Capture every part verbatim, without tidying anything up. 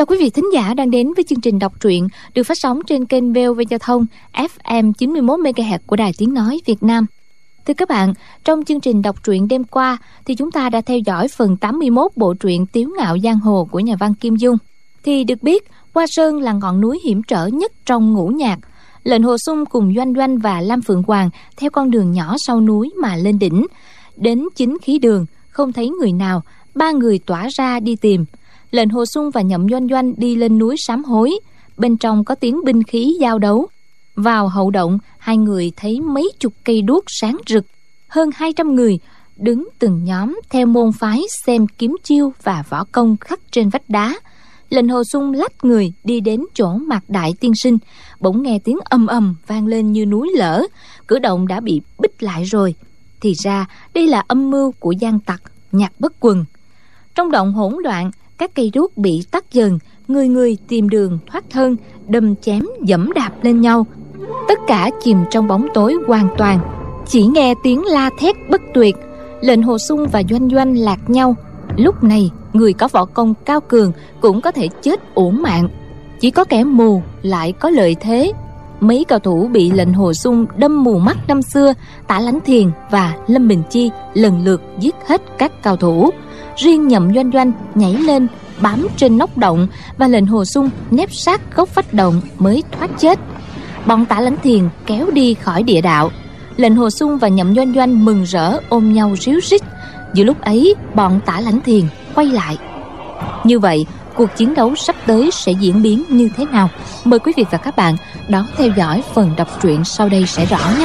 chào quý vị thính giả đang đến với chương trình đọc truyện được phát sóng trên kênh vê o vê Giao thông ép em chín mươi mốt mê ga héc của Đài Tiếng Nói Việt Nam. Thưa các bạn, trong chương trình đọc truyện đêm qua thì chúng ta đã theo dõi phần tám mươi mốt bộ truyện Tiếu Ngạo Giang Hồ của nhà văn Kim Dung. Thì được biết, Hoa Sơn là ngọn núi hiểm trở nhất trong ngũ nhạc. Lệnh Hồ Xung cùng Doanh Doanh và Lam Phượng Hoàng theo con đường nhỏ sau núi mà lên đỉnh. Đến chính khí đường, không thấy người nào, ba người tỏa ra đi tìm. Lệnh Hồ Xung và Nhậm Doanh Doanh đi lên núi sám hối. Bên trong có tiếng binh khí giao đấu. Vào hậu động, hai người thấy mấy chục cây đuốc sáng rực. Hơn hai trăm người đứng từng nhóm theo môn phái xem kiếm chiêu và võ công khắc trên vách đá. Lệnh Hồ Xung lách người đi đến chỗ Mạc Đại tiên sinh. Bỗng nghe tiếng ầm ầm vang lên như núi lở. Cửa động đã bị bích lại rồi. Thì ra đây là âm mưu của gian tặc Nhạc Bất Quần. Trong động hỗn loạn, các cây đuốc bị tắt dần, người người tìm đường thoát thân, đâm chém dẫm đạp lên nhau. Tất cả chìm trong bóng tối hoàn toàn. Chỉ nghe tiếng la thét bất tuyệt. Lệnh Hồ Xung và Doanh Doanh lạc nhau. Lúc này, người có võ công cao cường cũng có thể chết uổng mạng. Chỉ có kẻ mù lại có lợi thế. Mấy cao thủ bị Lệnh Hồ Xung đâm mù mắt năm xưa, Tả Lãnh Thiền và Lâm Bình Chi lần lượt giết hết các cao thủ. Riêng Nhậm Doanh Doanh nhảy lên bám trên nóc động và Lệnh Hồ Xung nép sát góc vách động mới thoát chết. Bọn Tả Lãnh Thiền kéo đi khỏi địa đạo. Lệnh Hồ Xung và Nhậm Doanh Doanh mừng rỡ ôm nhau ríu rít. Giữa lúc ấy, bọn Tả Lãnh Thiền quay lại. Như vậy, cuộc chiến đấu sắp tới sẽ diễn biến như thế nào? Mời quý vị và các bạn đón theo dõi phần đọc truyện sau đây sẽ rõ nhé.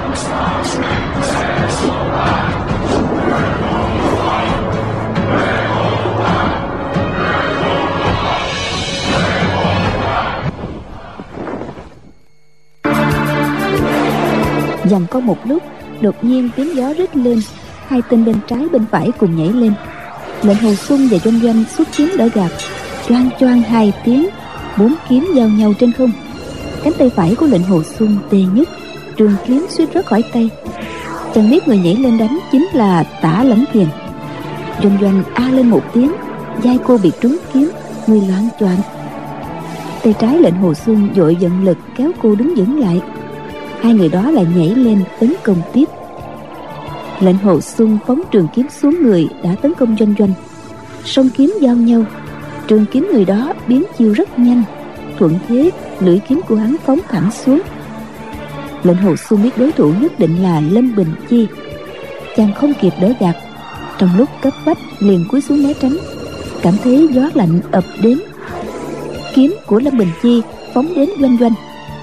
Dần có một lúc, đột nhiên tiếng gió rít lên, hai tên bên trái bên phải cùng nhảy lên. Lệnh Hồ Xung và Doanh Doanh xuất kiếm đỡ gạt, choang choang hai tiếng, bốn kiếm giao nhau trên không. Cánh tay phải của Lệnh Hồ Xung tê nhất, trường kiếm suýt rớt khỏi tay. Chẳng biết người nhảy lên đánh chính là Tả Lãnh Thiền. Doanh Doanh a lên một tiếng, vai cô bị trúng kiếm, người loạng choạng. Tay trái Lệnh Hồ Xung vội vận lực kéo cô đứng vững lại. Hai người đó lại nhảy lên tấn công tiếp. Lệnh Hồ Xung phóng trường kiếm xuống người đã tấn công Doanh Doanh. Song kiếm giao nhau, trường kiếm người đó biến chiêu rất nhanh. Thuận thế, lưỡi kiếm của hắn phóng thẳng xuống. Lệnh Hồ Xung biết đối thủ nhất định là Lâm Bình Chi. Chàng không kịp đỡ gạt, trong lúc cấp bách liền cúi xuống né tránh. Cảm thấy gió lạnh ập đến. Kiếm của Lâm Bình Chi phóng đến Doanh Doanh.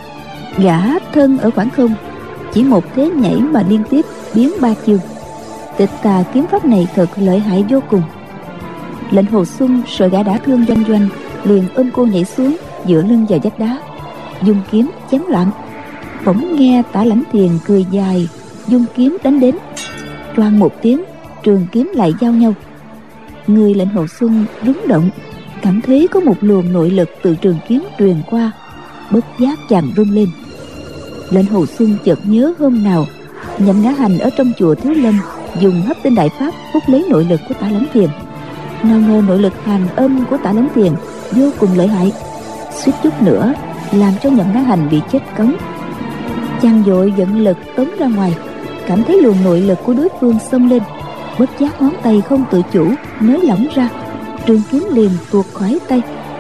Gã thân ở khoảng không, chỉ một thế nhảy mà liên tiếp biến ba chiêu. Tịch tà kiếm pháp này thật lợi hại vô cùng. Lệnh Hồ Xung sợ gã đã thương Doanh Doanh, liền ôm cô nhảy xuống, dựa lưng vào vách đá, dùng kiếm chém loạn. Bỗng nghe Tả Lãnh Thiền cười dài, dùng kiếm đánh đến. Choang một tiếng, trường kiếm lại giao nhau. Người Lệnh Hồ Xung rúng động, cảm thấy có một luồng nội lực từ trường kiếm truyền qua. Bất giác chàng run lên. Lệnh Hồ Xung chợt nhớ hôm nào Nhậm Ngã Hành ở trong chùa Thiếu Lâm dùng hấp tinh đại pháp hút lấy nội lực của Tả Lãnh Thiền. Nào ngờ nội lực hàn âm của Tả Lãnh Thiền vô cùng lợi hại, suýt chút nữa làm cho Nhậm Ngã Hành bị chết cống. Chàng vội vận lực tống ra ngoài, cảm thấy luồng nội lực của đối phương xông lên, bất giác ngón tay không tự chủ nới lỏng ra, trường kiếm liền tuột khỏi tay.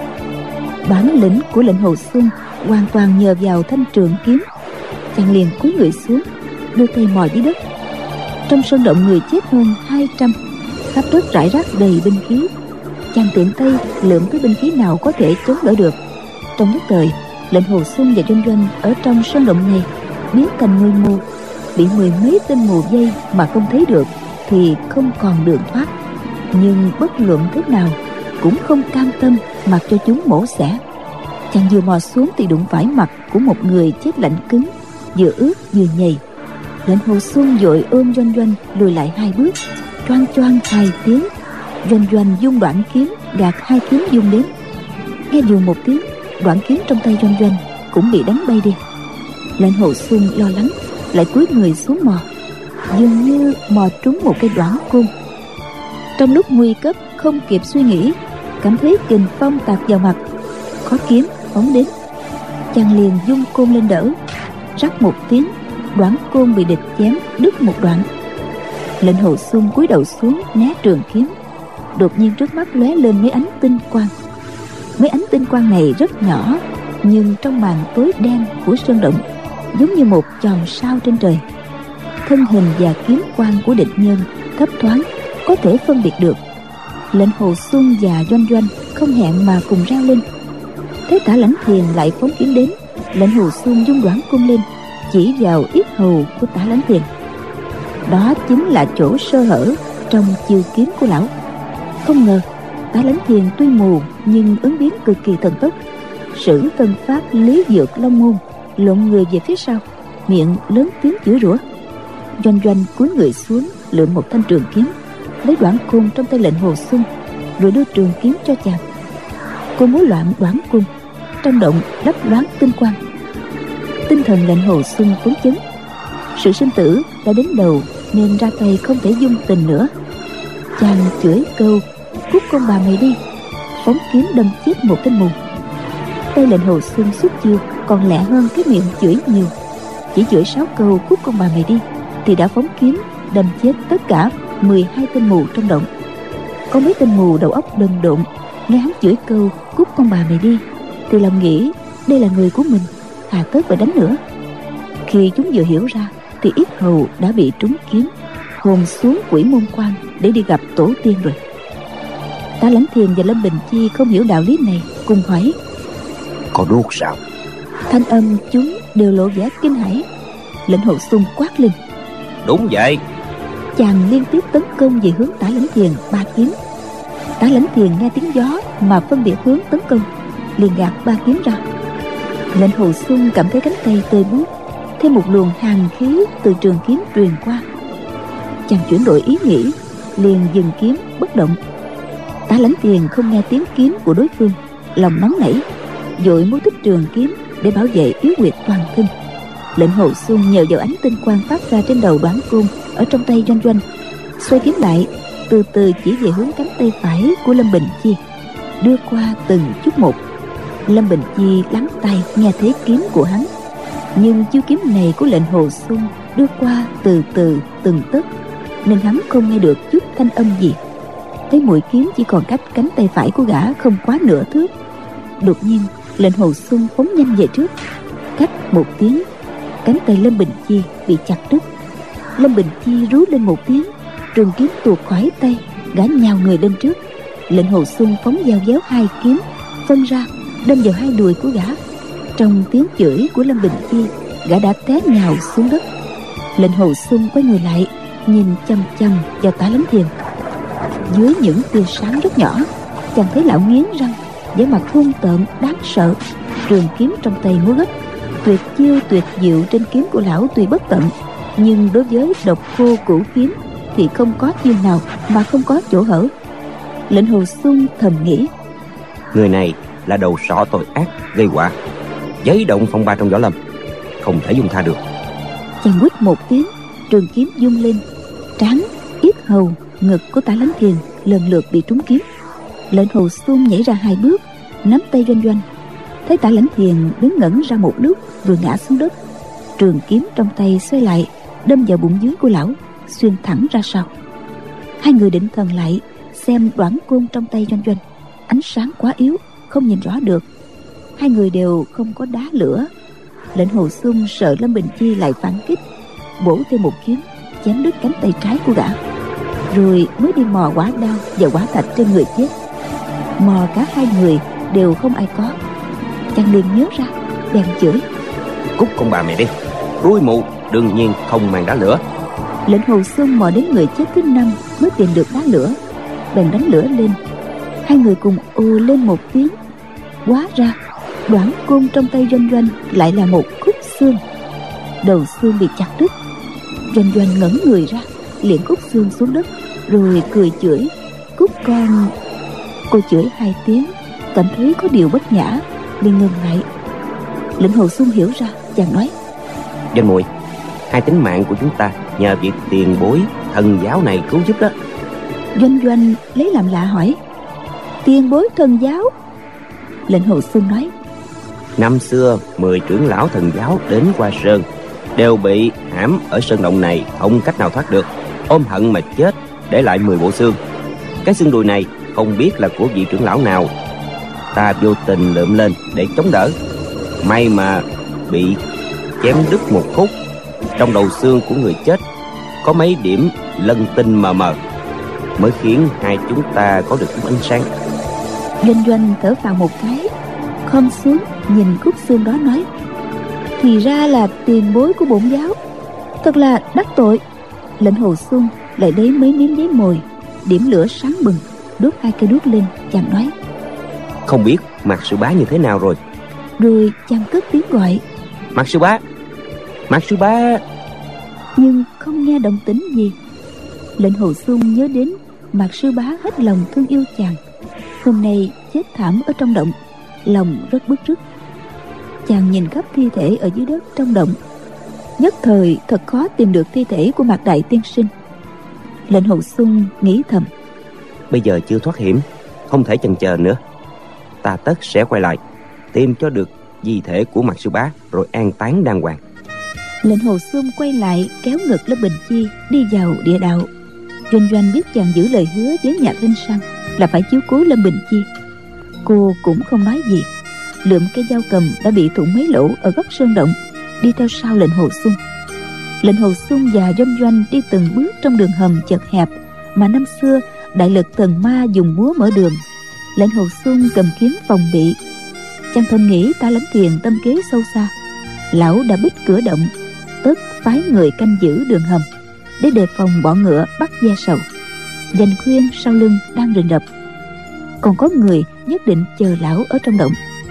Bản lĩnh của Lệnh Hồ Xung hoàn toàn nhờ vào thanh trường kiếm. Chàng liền cúi người xuống, đưa tay mò dưới đất. Trong sơn động người chết hơn hai trăm, khắp đất rải rác đầy binh khí. Chàng tiện tay lượm cái binh khí nào có thể chống đỡ được. Trong nhất thời, Lệnh Hồ Xung và Doanh Doanh ở trong sơn động này biến thành người mù, bị mười mấy tên mù dây mà không thấy được thì không còn đường thoát. Nhưng bất luận thế nào cũng không cam tâm mặc cho chúng mổ xẻ. Chàng vừa mò xuống thì đụng phải mặt của một người chết lạnh cứng, vừa ướt vừa nhầy. Lệnh Hồ Xung vội ôm Doanh Doanh lùi lại hai bước, choang choang hai tiếng. Doanh Doanh dung đoạn kiếm gạt hai kiếm dung đến. Nghe dù một tiếng, đoạn kiếm trong tay Doanh Doanh cũng bị đánh bay đi. Lệnh Hồ Xung lo lắng, lại cúi người xuống mò, dường như mò trúng một cây đoản côn. Trong lúc nguy cấp không kịp suy nghĩ, cảm thấy kình phong tạt vào mặt, có kiếm phóng đến. Chàng liền dung côn lên đỡ, rắc một tiếng, đoản côn bị địch chém đứt một đoạn. Lệnh Hồ Xuân cúi đầu xuống né trường kiếm. Đột nhiên trước mắt lóe lên mấy ánh tinh quang. Mấy ánh tinh quang này rất nhỏ, nhưng trong màn tối đen của sơn động giống như một chòm sao trên trời. Thân hình và kiếm quang của địch nhân thấp thoáng có thể phân biệt được. Lệnh Hồ Xuân và Doanh Doanh không hẹn mà cùng reo lên. Thế Tả Lãnh Thiền lại phóng kiếm đến. Lệnh Hồ Xuân dung đoản cung lên, chỉ vào yết hầu của Tả Lãnh Thiền. Đó chính là chỗ sơ hở trong chiêu kiếm của lão. Không ngờ Tả Lãnh Thiền tuy mù nhưng ứng biến cực kỳ thần tốc, sử tân pháp lý dược long môn, lộn người về phía sau, miệng lớn tiếng chửi rủa. Doanh Doanh cúi người xuống lượm một thanh trường kiếm, lấy đoản côn trong tay Lệnh Hồ Xuân, rồi đưa trường kiếm cho chàng. Cô múa loạn đoản côn, trong động lấp loáng tinh quang. Tinh thần Lệnh Hồ Xuân phấn chấn. Sự sinh tử đã đến đầu nên ra tay không thể dung tình nữa. Chàng chửi câu cút con bà mày đi, phóng kiếm đâm chết một tên mù. Tay Lệnh Hồ Xuân xuất chiêu còn lẹ hơn cái miệng chửi nhiều. Chỉ chửi sáu câu cút con bà mày đi thì đã phóng kiếm đâm chết tất cả mười hai tên mù trong động. Có mấy tên mù đầu óc đần độn nghe hắn chửi câu cút con bà mày đi thì lòng nghĩ đây là người của mình, hà tất phải đánh nữa. Khi chúng vừa hiểu ra thì yết hầu đã bị trúng kiếm, hồn xuống Quỷ Môn Quan để đi gặp tổ tiên rồi. Tả Lãnh Thiền và Lâm Bình Chi không hiểu đạo lý này, cùng hỏi: có đuốc sao? Thanh âm chúng đều lộ vẻ kinh hãi. Lệnh Hồ Xuân quát lên: đúng vậy. Chàng liên tiếp tấn công về hướng Tả Lãnh Thiền ba kiếm. Tả Lãnh Thiền nghe tiếng gió mà phân biệt hướng tấn công, liền gạt ba kiếm ra. Lệnh Hồ Xuân cảm thấy cánh tay tê buốt, thêm một luồng hàn khí từ trường kiếm truyền qua. Chàng chuyển đổi ý nghĩ, liền dừng kiếm bất động. Tả Lãnh Thiền không nghe tiếng kiếm của đối phương, lòng nóng nảy, vội múa tích trường kiếm để bảo vệ yếu huyệt toàn thân. Lệnh Hồ Xuân nhờ vào ánh tinh quang phát ra trên đầu đoản côn ở trong tay Doanh Doanh, xoay kiếm lại, từ từ chỉ về hướng cánh tay phải của Lâm Bình Chi, đưa qua từng chút một. Lâm Bình Chi lắng tai nghe thấy kiếm của hắn, nhưng chiêu kiếm này của Lệnh Hồ Xuân đưa qua từ từ từng tấc, nên hắn không nghe được chút thanh âm gì. Thấy mũi kiếm chỉ còn cách cánh tay phải của gã không quá nửa thước. Đột nhiên Lệnh Hồ Xuân phóng nhanh về trước. Cách một tiếng, cánh tay Lâm Bình Chi bị chặt đứt. Lâm Bình Chi rú lên một tiếng, trường kiếm tuột khỏi tay, gã nhào người lên trước. Lệnh Hồ Xuân phóng dao déo hai kiếm phân ra, đâm vào hai đùi của gã. Trong tiếng chửi của Lâm Bình Chi, gã đã té nhào xuống đất. Lệnh Hồ Xuân quay người lại, nhìn chăm chăm vào Tả Lãnh Thiền. Dưới những tia sáng rất nhỏ, chàng thấy lão nghiến răng, vẻ mặt hung tợn đáng sợ, trường kiếm trong tay múa gấp. Tuyệt chiêu tuyệt diệu trên kiếm của lão tuy bất tận, nhưng đối với độc cô cửu kiếm thì không có chiêu nào mà không có chỗ hở. Lệnh Hồ Xuân thầm nghĩ: người này là đầu sỏ tội ác gây họa, giấy động phong ba trong võ lâm, không thể dung tha được. Chàng quýt một tiếng, trường kiếm vung lên, trán, yết hầu, ngực của Tả Lãnh Thiền lần lượt bị trúng kiếm. Lệnh Hồ Xuân nhảy ra hai bước, nắm tay Doanh Doanh. Thấy Tả Lãnh Thiền đứng ngẩn ra một lúc rồi ngã xuống đất. Trường kiếm trong tay xoay lại, đâm vào bụng dưới của lão, xuyên thẳng ra sau. Hai người định thần lại xem đoản côn trong tay Doanh Doanh, ánh sáng quá yếu, không nhìn rõ được. Hai người đều không có đá lửa. Lệnh Hồ Xuân sợ Lâm Bình Chi lại phản kích, bổ thêm một kiếm chém đứt cánh tay trái của gã, rồi mới đi mò quả đao và quả thạch trên người chết. Mò cả hai người đều không ai có. Chàng liền nhớ ra, bèn chửi: cút con bà mày đi, rối mù, đương nhiên không mang đá lửa. Lệnh Hồ Xuân mò đến người chết thứ năm mới tìm được đá lửa, bèn đánh lửa lên. Hai người cùng ồ lên một tiếng. Hóa ra đoản côn trong tay Doanh Doanh lại là một khúc xương. Đầu xương bị chặt đứt. Doanh Doanh ngẩn người ra, liền khúc xương xuống đất, rồi cười chửi: cút con. Cô chửi hai tiếng, cảm thấy có điều bất nhã, liền ngừng lại. Lệnh Hồ Xuân hiểu ra, chàng nói: Doanh muội, hai tính mạng của chúng ta nhờ việc tiền bối thần giáo này cứu giúp đó. Doanh Doanh lấy làm lạ hỏi: Tiền bối thần giáo. Lệnh Hồ Xuân nói: Năm xưa mười trưởng lão thần giáo đến Hoa Sơn đều bị hãm ở sơn động này, không cách nào thoát được, ôm hận mà chết, để lại mười bộ xương. Cái xương đùi này không biết là của vị trưởng lão nào. Ta vô tình lượm lên để chống đỡ, may mà bị chém đứt một khúc. Trong đầu xương của người chết có mấy điểm lân tinh mờ mờ, mới khiến hai chúng ta có được chút ánh sáng. Doanh Doanh thở phào một cái, khom xuống nhìn khúc xương đó nói: Thì ra là tiền bối của bổn giáo, thật là đắc tội. Lệnh Hồ Xuân lại lấy mấy miếng giấy mồi, điểm lửa sáng bừng, đốt hai cây đuốc lên. Chàng nói: Không biết Mạc Sư Bá như thế nào rồi? Rồi chàng cất tiếng gọi: Mạc Sư Bá, Mạc Sư Bá. Nhưng không nghe động tĩnh gì. Lệnh Hồ Xuân nhớ đến Mạc Sư Bá hết lòng thương yêu chàng, hôm nay chết thảm ở trong động, lòng rất bức rứt. Chàng nhìn khắp thi thể ở dưới đất trong động, nhất thời thật khó tìm được thi thể của Mạc Đại tiên sinh. Lệnh Hồ Xuân nghĩ thầm: Bây giờ chưa thoát hiểm, không thể chần chờ nữa. Ta tất sẽ quay lại tìm cho được di thể của Mạc Sư Bá, rồi an táng đàng hoàng. Lệnh Hồ Xuân quay lại kéo ngực Lâm Bình Chi đi vào địa đạo. Doanh Doanh biết chàng giữ lời hứa với Nhạc Linh Sang là phải chiếu cố Lâm Bình Chi. Cô cũng không nói gì, lượm cây dao cầm đã bị thủng mấy lỗ ở góc sơn động, đi theo sau Lệnh Hồ Xuân. Lệnh Hồ Xuân và Doanh Doanh đi từng bước trong đường hầm chật hẹp mà năm xưa đại lực thần ma dùng búa mở đường. Lệnh Hồ Xuân cầm kiếm phòng bị. Chàng thầm nghĩ Ta Lãnh Thiền tâm kế sâu xa, lão đã bích cửa động, tất phái người canh giữ đường hầm để đề phòng bọn ngựa bắt ve sầu. Dành khuyên sau lưng đang rình rập, còn có người nhất định chờ lão ở trong động.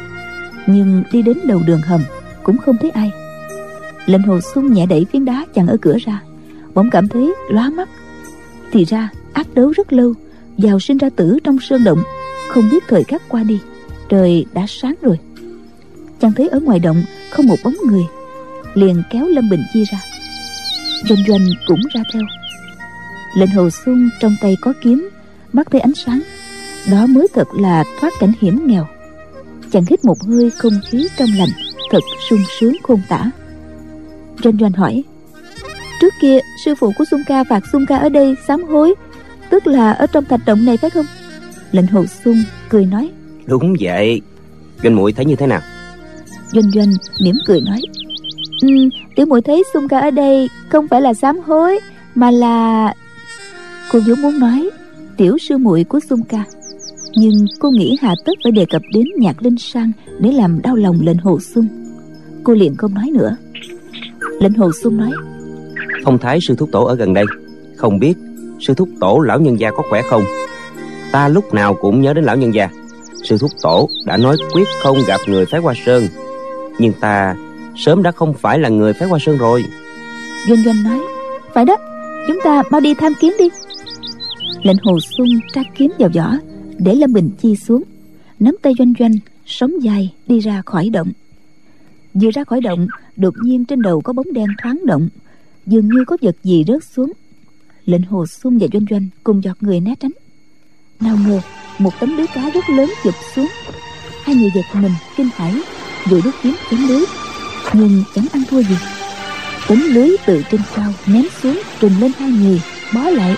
Nhưng đi đến đầu đường hầm cũng không thấy ai. Lệnh Hồ Xuân nhẹ đẩy phiến đá chặn ở cửa ra, bỗng cảm thấy lóa mắt. Thì ra ác đấu rất lâu, vào sinh ra tử trong sơn động, không biết thời khắc qua đi, trời đã sáng rồi. Chàng thấy ở ngoài động không một bóng người, liền kéo Lâm Bình Chi ra. Doanh Doanh cũng ra theo. Lệnh Hồ Xuân trong tay có kiếm, mắt thấy ánh sáng, đó mới thật là thoát cảnh hiểm nghèo. Chàng hít một hơi không khí trong lành, thật sung sướng khôn tả. Doanh Doanh hỏi: Trước kia sư phụ của Xuân Ca phạt Xuân Ca ở đây sám hối, tức là ở trong thạch động này phải không? Lệnh Hồ Xuân cười nói: Đúng vậy. Doanh muội thấy như thế nào? Doanh Doanh mỉm cười nói: Ừ, tiểu muội thấy Xuân Ca ở đây không phải là sám hối, mà là... Cô vốn muốn nói tiểu sư muội của Xuân Ca, nhưng cô nghĩ hà tất phải đề cập đến Nhạc Linh Sang để làm đau lòng Lệnh Hồ Xuân. Cô liền không nói nữa. Lệnh Hồ Xuân nói: Phong thái sư thúc tổ ở gần đây, không biết sư thúc tổ lão nhân gia có khỏe không? Ta lúc nào cũng nhớ đến lão nhân gia. Sư thúc tổ đã nói quyết không gặp người phái Hoa Sơn, nhưng ta sớm đã không phải là người phái Hoa Sơn rồi. Doanh Doanh nói: Phải đó, chúng ta mau đi tham kiến đi. Lệnh Hồ Xuân tra kiếm vào vỏ, để Lâm Bình Chi xuống, nắm tay Doanh Doanh sóng dài đi ra khỏi động. Vừa ra khỏi động, đột nhiên trên đầu có bóng đen thoáng động, dường như có vật gì rớt xuống. Lệnh Hồ Xuân và Doanh Doanh cùng giọt người né tránh. Nào ngờ một tấm lưới cá rất lớn chụp xuống. Hai người giật mình kinh hãi, vội đốt kiếm chém lưới, nhưng chẳng ăn thua gì. Tấm lưới từ trên cao ném xuống, trùm lên hai người, bó lại.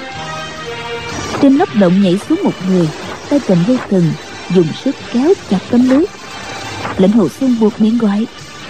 Trên nóc động nhảy xuống một người, tay cầm dây thừng, dùng sức kéo chặt tấm lưới. Lệnh Hồ Xuân buộc miệng gọi: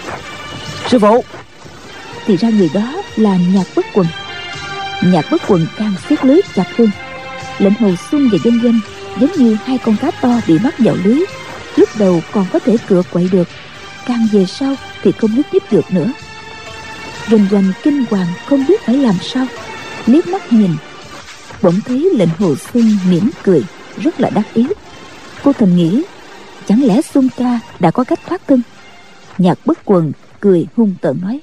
Sư phụ! Thì ra người đó là Nhạc Bất Quần. Nhạc Bất Quần càng siết lưới chặt hơn. Lệnh Hồ Xuân và Doanh Doanh giống như hai con cá to bị mắc vào lưới, lúc đầu còn có thể cựa quậy được, càng về sau thì không nhúc nhích được nữa. Doanh Doanh kinh hoàng không biết phải làm sao, liếc mắt nhìn, bỗng thấy Lệnh Hồ Xuân mỉm cười rất là đắc ý. Cô thầm nghĩ, chẳng lẽ Xuân Ca đã có cách thoát thân? Nhạc Bất Quần cười hung tợn nói: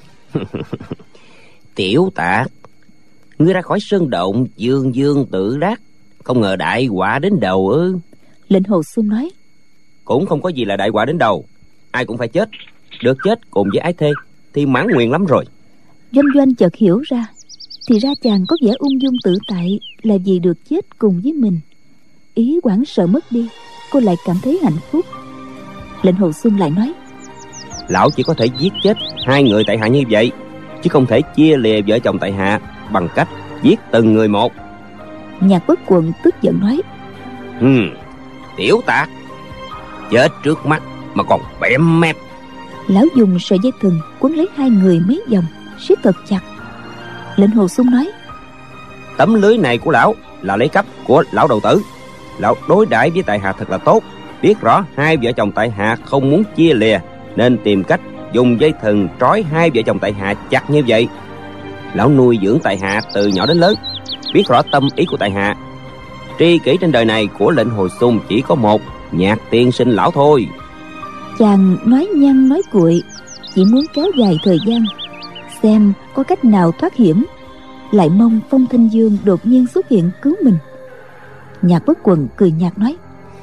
Tiểu Tạc, ngươi ra khỏi sơn động dương dương tự đắc, không ngờ đại họa đến đầu ư? Lệnh Hồ Xuân nói: Cũng không có gì là đại họa đến đầu, ai cũng phải chết, được chết cùng với ái thê thì mãn nguyện lắm rồi. Doanh Doanh chợt hiểu ra, thì ra chàng có vẻ ung dung tự tại là vì được chết cùng với mình. ý hoảng sợ mất đi, cô lại cảm thấy hạnh phúc. Lệnh Hồ Xuân lại nói: Lão chỉ có thể giết chết hai người tại hạ như vậy, chứ không thể chia lìa vợ chồng tại hạ bằng cách giết từng người một. Nhạc Bất Quần tức giận nói: Hừm, tiểu tạc, chết trước mắt mà còn bẽm mép. Lão dùng sợi dây thừng quấn lấy hai người mấy vòng, siết thật chặt. Lệnh Hồ Xuân nói: Tấm lưới này của lão là lấy cắp của lão đầu tử. Lão đối đãi với tại hạ thật là tốt, biết rõ hai vợ chồng tại hạ không muốn chia lìa, nên tìm cách dùng dây thừng trói hai vợ chồng tại hạ chặt như vậy. Lão nuôi dưỡng tại hạ từ nhỏ đến lớn, biết rõ tâm ý của tại hạ. Tri kỷ trên đời này của Lệnh Hồ Xuân chỉ có một, Nhạc tiên sinh lão thôi. Chàng nói nhăn nói cuội, chỉ muốn kéo dài thời gian, xem có cách nào thoát hiểm, lại mong Phong Thanh Dương đột nhiên xuất hiện cứu mình. Nhạc Bất Quần cười nhạt nói: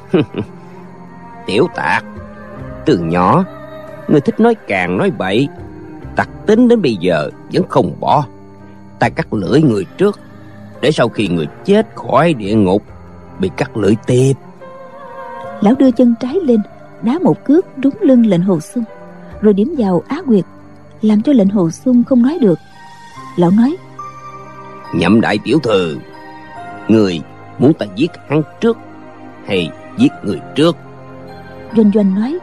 Tiểu Tạc, từ nhỏ người thích nói càng nói bậy, tặc tính đến bây giờ vẫn không bỏ. Ta cắt lưỡi người trước, để sau khi người chết khỏi địa ngục bị cắt lưỡi tiếp. Lão đưa chân trái lên, đá một cước trúng lưng Lệnh Hồ Xuân, rồi điểm vào á huyệt, làm cho Lệnh Hồ Xuân không nói được. Lão nói: Nhậm đại tiểu thư, người muốn ta giết hắn trước hay giết người trước? Doanh Doanh nói: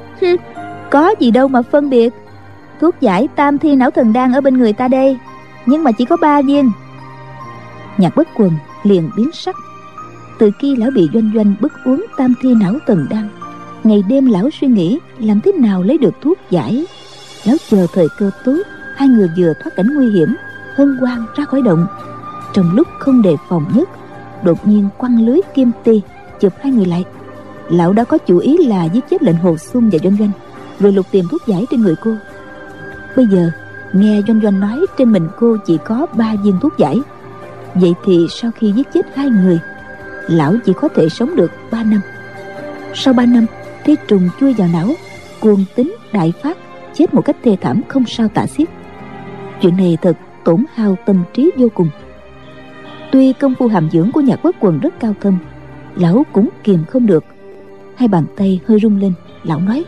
Có gì đâu mà phân biệt. Thuốc giải tam thi não thần đan ở bên người ta đây, nhưng mà chỉ có ba viên. Nhạc Bất Quần liền biến sắc. Từ khi lão bị Doanh Doanh bức uống tam thi não thần đan, ngày đêm lão suy nghĩ làm thế nào lấy được thuốc giải. Lão chờ thời cơ tốt, hai người vừa thoát cảnh nguy hiểm, hân hoan ra khỏi động. Trong lúc không đề phòng nhất, đột nhiên quăng lưới kim ti chụp hai người lại. Lão đã có chủ ý là giết chết Lệnh Hồ Xuân và Doanh Doanh, rồi lục tìm thuốc giải trên người cô. Bây giờ nghe Doanh Doanh nói trên mình cô chỉ có ba viên thuốc giải, vậy thì sau khi giết chết hai người, lão chỉ có thể sống được ba năm. Sau ba năm, thi trùng chui vào não, cuồng tính đại phát, chết một cách thê thảm không sao tả xiết. Chuyện này thật tổn hao tâm trí vô cùng. Tuy công phu hàm dưỡng của Nhạc Bất Quần rất cao thâm, lão cũng kiềm không được. Hai bàn tay hơi rung lên, lão nói: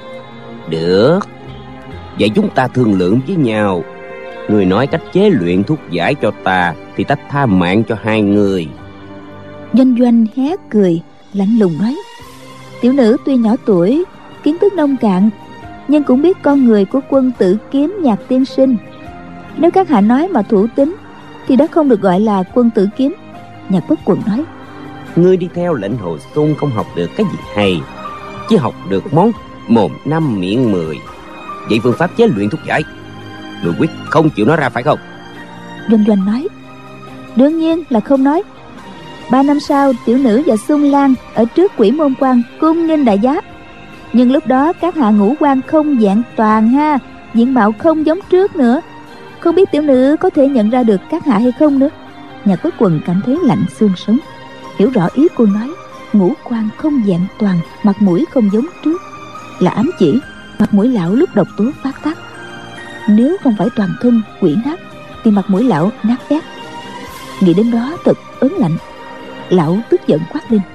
Được, vậy chúng ta thương lượng với nhau. Người nói cách chế luyện thuốc giải cho ta, thì ta tha mạng cho hai người. Doanh Doanh hé cười, lạnh lùng nói: Tiểu nữ tuy nhỏ tuổi, kiến thức nông cạn, nhưng cũng biết con người của Quân Tử Kiếm Nhạc tiên sinh. Nếu các hạ nói mà thủ tín, thì đó không được gọi là Quân Tử Kiếm. Nhạc Bất Quần nói: Ngươi đi theo Lệnh Hồ Xuân không học được cái gì hay, chỉ học được món mồm năm miệng mười. Vậy phương pháp chế luyện thuốc giải, người quyết không chịu nói ra phải không? Doanh Doanh nói: Đương nhiên là không nói. Ba năm sau, tiểu nữ và Xuân Lan ở trước Quỷ Môn Quan cung nghênh đại giá. Nhưng lúc đó các hạ ngũ quan không vẹn toàn ha, diện mạo không giống trước nữa. Không biết tiểu nữ có thể nhận ra được các hạ hay không nữa. Nhạc Bất Quần cảm thấy lạnh xương sống, hiểu rõ ý cô nói. Ngũ quan không vẹn toàn, mặt mũi không giống trước, là ám chỉ mặt mũi lão lúc độc tố phát tác. Nếu không phải toàn thân quỷ nát, thì mặt mũi lão nát bét. Nghĩ đến đó thật ớn lạnh. Lão tức giận quát lên: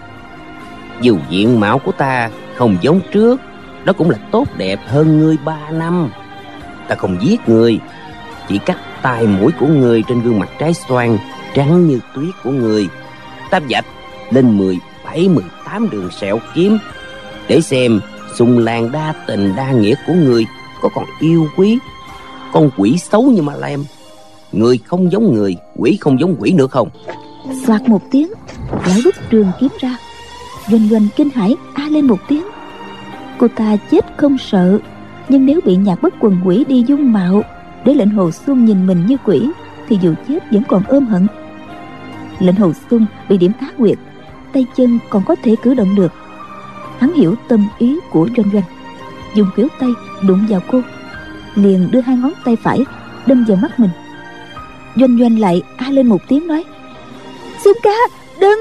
Dù diện mạo của ta không giống trước, đó cũng là tốt đẹp hơn ngươi ba năm. Ta không giết ngươi, chỉ cắt tai mũi của ngươi trên gương mặt trái xoan trắng như tuyết của ngươi. Ta vạch lên mười bảy mười tám đường sẹo kiếm, để xem Xuân Lan đa tình đa nghĩa của ngươi có còn yêu quý con quỷ xấu như Ma Lem. Người không giống người, quỷ không giống quỷ nữa không? Soạt một tiếng, lão rút trường kiếm ra. Doanh Doanh kinh hãi a lên một tiếng. Cô ta chết không sợ, nhưng nếu bị Nhạc Bất Quần quỷ đi dung mạo, để Lệnh Hồ Xuân nhìn mình như quỷ, thì dù chết vẫn còn ôm hận. Lệnh Hồ Xuân bị điểm á huyệt, tay chân còn có thể cử động được. Hắn hiểu tâm ý của Doanh Doanh, dùng khuỷu tay đụng vào cô, liền đưa hai ngón tay phải đâm vào mắt mình. Doanh Doanh lại a lên một tiếng nói: Xuân ca, đừng!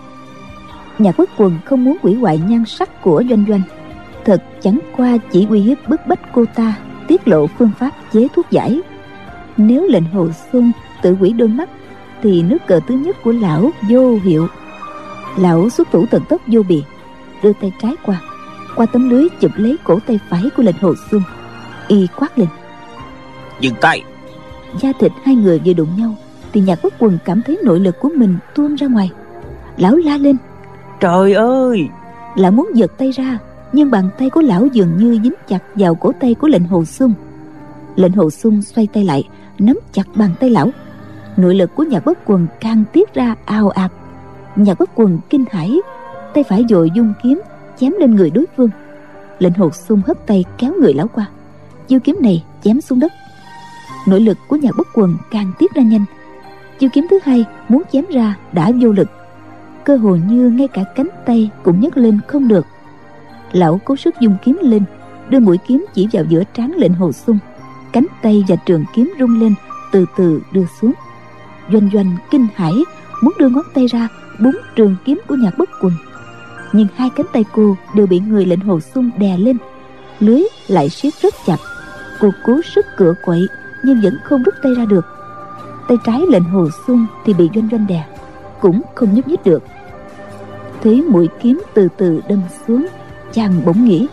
Nhạc Bất Quần không muốn hủy hoại nhan sắc của Doanh Doanh, thật chẳng qua chỉ uy hiếp bức bách cô ta tiết lộ phương pháp chế thuốc giải. Nếu Lệnh Hồ Xuân tự hủy đôi mắt, thì nước cờ thứ nhất của lão vô hiệu. Lão xuất thủ tận tốc vô bì, đưa tay trái qua qua tấm lưới chụp lấy cổ tay phải của lệnh Hồ Xuân. Y quát lên: dừng tay! Da thịt hai người vừa đụng nhau thì Nhạc Bất Quần cảm thấy nội lực của mình tuôn ra ngoài. Lão la lên: trời ơi! Lão muốn giật tay ra, nhưng bàn tay của lão dường như dính chặt vào cổ tay của lệnh Hồ Xuân. Lệnh Hồ Xuân xoay tay lại, nắm chặt bàn tay lão. Nội lực của Nhạc Bất Quần càng tiết ra ào ạt. Nhạc Bất Quần kinh hãi, tay phải vội dung kiếm chém lên người đối phương. Lệnh Hồ Xuân hất tay kéo người lão qua, chiêu kiếm này chém xuống đất. Nội lực của Nhạc Bất Quần càng tiết ra nhanh. Chiêu kiếm thứ hai muốn chém ra đã vô lực, cơ hồ như ngay cả cánh tay cũng nhấc lên không được. Lão cố sức dung kiếm lên, đưa mũi kiếm chỉ vào giữa trán lệnh Hồ Xuân. Cánh tay và trường kiếm rung lên, từ từ đưa xuống. Doanh Doanh kinh hãi, muốn đưa ngón tay ra búng trường kiếm của Nhạc Bất Quần, nhưng hai cánh tay cô đều bị người lệnh Hồ Xuân đè lên, lưới lại siết rất chặt. Cô cố sức cựa quậy nhưng vẫn không rút tay ra được. Tay trái lệnh Hồ Xuân thì bị Doanh Doanh đè, cũng không nhúc nhích được. Thấy mũi kiếm từ từ đâm xuống, chàng bỗng nghĩ: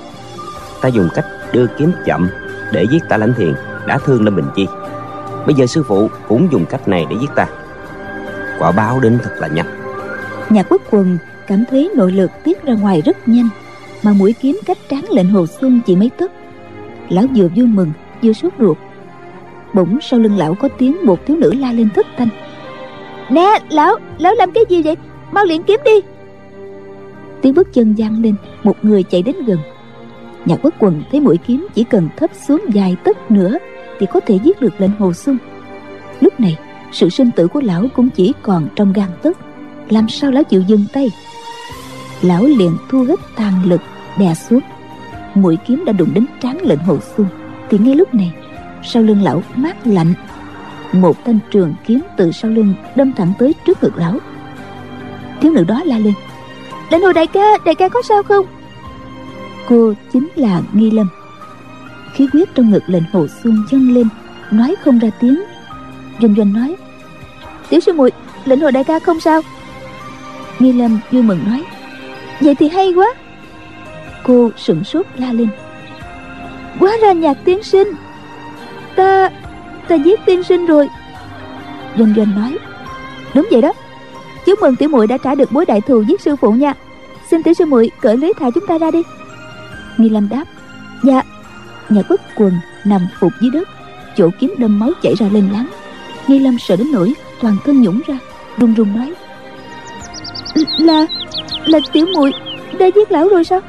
ta dùng cách đưa kiếm chậm để giết Tả Lãnh Thiền đã thương Lâm Bình Chi. Bây giờ sư phụ cũng dùng cách này để giết ta. Quả báo đến thật là nhanh. Nhạc Bất Quần cảm thấy nội lực tiết ra ngoài rất nhanh, mà mũi kiếm cách trán lệnh Hồ Xuân chỉ mấy tấc. Lão vừa vui mừng vừa sốt ruột. Bỗng sau lưng lão có tiếng một thiếu nữ la lên thất thanh: nè lão, lão làm cái gì vậy? Mau luyện kiếm đi. Tiếng bước chân vang lên, một người chạy đến gần. Nhạc Bất Quần thấy mũi kiếm chỉ cần thấp xuống vài tấc nữa thì có thể giết được lệnh Hồ Xuân. Lúc này sự sinh tử của lão cũng chỉ còn trong gang tấc, làm sao lão chịu dừng tay? Lão liền thu hết tàn lực đè xuống. Mũi kiếm đã đụng đến trán lệnh Hồ Xuân thì ngay lúc này sau lưng lão mát lạnh, một thanh trường kiếm từ sau lưng đâm thẳng tới trước ngực lão. Thiếu nữ đó la lên: lệnh Hồ đại ca, đại ca có sao không? Cô chính là Nghi Lâm. Khí huyết trong ngực lệnh Hồ Xuân dâng lên, nói không ra tiếng. Doanh Doanh nói: tiểu sư muội, lệnh Hồ đại ca không sao. Nghi Lâm vui mừng nói: vậy thì hay quá. Cô sửng sốt la lên: hóa ra Nhạc tiên sinh, ta ta giết tiên sinh rồi. Doanh Doanh nói: đúng vậy đó, chúc mừng tiểu muội đã trả được mối đại thù giết sư phụ nha. Xin tiểu sư muội cởi lưới thả chúng ta ra đi. Nghi Lâm đáp: dạ. Nhạc Bất Quần nằm phục dưới đất, chỗ kiếm đâm máu chảy ra lên láng. Nghi Lâm sợ đến nỗi toàn thân nhũng ra, run run nói: là là tiểu muội đã giết lão rồi sao?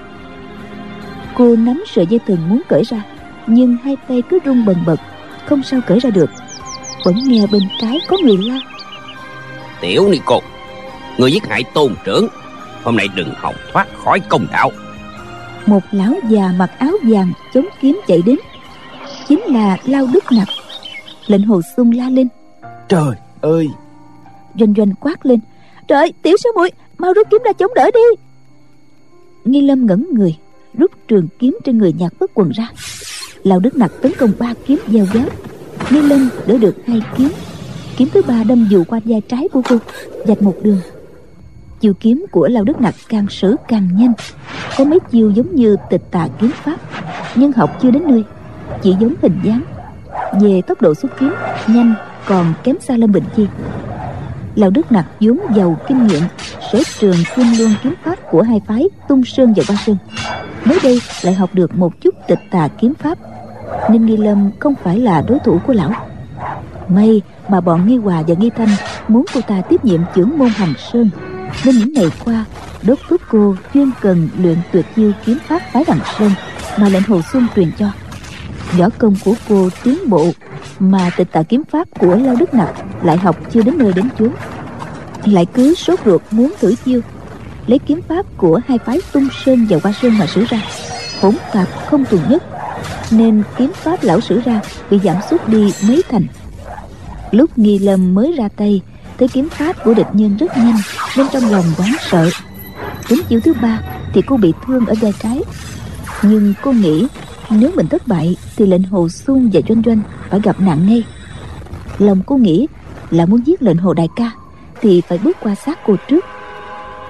Cô nắm sợi dây thừng muốn cởi ra, nhưng hai tay cứ run bần bật, không sao cởi ra được. Bỗng nghe bên trái có người la: tiểu ni cô, người giết hại tôn trưởng, hôm nay đừng hòng thoát khỏi công đạo. Một lão già mặc áo vàng chống kiếm chạy đến, chính là Lao Đức Nặc. Lệnh Hồ Xuân la lên: trời ơi! Doanh Doanh quát lên: trời, tiểu sư muội mau rút kiếm ra chống đỡ đi. Nghi Lâm ngẩn người, rút trường kiếm trên người Nhạc Bất Quần ra. Lao Đức Nặc tấn công ba kiếm gieo giáo. Nghi Lâm đỡ được hai kiếm, kiếm thứ ba đâm dù qua vai trái của cô, vạch một đường. Chiêu kiếm của Lao Đức Nặc càng sử càng nhanh, có mấy chiêu giống như Tịch Tà kiếm pháp, nhưng học chưa đến nơi, chỉ giống hình dáng. Về tốc độ xuất kiếm nhanh còn kém xa Lâm Bình Chi. Lao Đức Nặc vốn giàu kinh nghiệm, sở trường Kim Luân kiếm pháp của hai phái Tung Sơn và Hoa Sơn, mới đây lại học được một chút Tịch Tà kiếm pháp, nên Nghi Lâm không phải là đối thủ của lão. May mà bọn Nghi Hòa và Nghi Thanh muốn cô ta tiếp nhiệm chưởng môn Hành Sơn, nên những ngày qua đốc thúc cô chuyên cần luyện tuyệt chiêu kiếm pháp phái Hành Sơn mà lệnh Hồ Xuân truyền cho. Võ công của cô tiến bộ, mà Tịch Tà kiếm pháp của Lao Đức Nặc lại học chưa đến nơi đến chốn, lại cứ sốt ruột muốn thử chiêu, lấy kiếm pháp của hai phái Tung Sơn và Hoa Sơn mà sử ra, hỗn tạp không tuần nhất, nên kiếm pháp lão sử ra bị giảm sút đi mấy thành. Lúc Nghi Lâm mới ra tay thấy kiếm pháp của địch nhân rất nhanh, nên trong lòng hoảng sợ. Đến chiêu thứ ba thì cô bị thương ở vai trái, nhưng cô nghĩ nếu mình thất bại thì lệnh Hồ Xuân và Doanh Doanh phải gặp nạn ngay. Lòng cô nghĩ là muốn giết lệnh Hồ đại ca thì phải bước qua xác cô trước.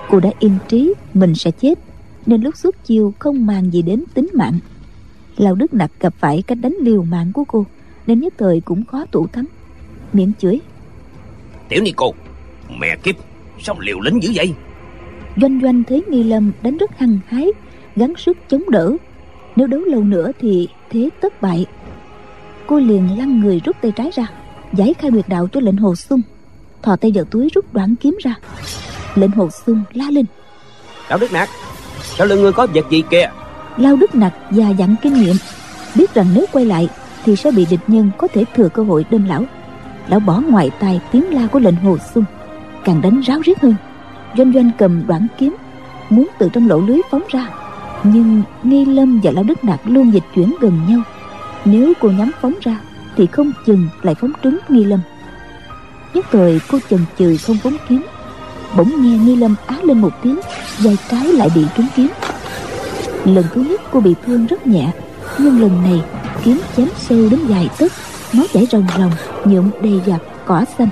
Cô đã yên trí mình sẽ chết, nên lúc xuất chiêu không màng gì đến tính mạng. Lão Đức Nặc gặp phải cách đánh liều mạng của cô, nên nhất thời cũng khó tụ thắng, miệng chửi: Tiểu ni cô, mẹ kiếp, sao liều lĩnh dữ vậy? Doanh Doanh thấy Nghi Lâm đánh rất hăng hái, gắng sức chống đỡ. Nếu đấu lâu nữa thì thế tất bại. Cô liền lăn người rút tay trái ra, giải khai huyệt đạo cho Lệnh Hồ Xung, thò tay vào túi rút đoạn kiếm ra. Lệnh Hồ Xung la lên: Lão Đức Nặc, sau lưng ngươi có vật gì kìa? Lão Đức Nặc già dặn kinh nghiệm, biết rằng nếu quay lại thì sẽ bị địch nhân có thể thừa cơ hội đâm lão. Lão bỏ ngoài tai tiếng la của Lệnh Hồ Xung, càng đánh ráo riết hơn. Doanh Doanh cầm đoạn kiếm muốn từ trong lỗ lưới phóng ra, nhưng Nghi Lâm và Lão Đức Nặc luôn dịch chuyển gần nhau. Nếu cô nhắm phóng ra thì không chừng lại phóng trúng Nghi Lâm. Nhất thời cô chần chừ không phóng kiếm, bỗng nghe Nghi Lâm á lên một tiếng, vai trái lại bị trúng kiếm. Lần thứ nhất cô bị thương rất nhẹ, nhưng lần này kiếm chém sâu đến vài tấc, máu chảy ròng ròng, nhuộm đầy dạt cỏ xanh.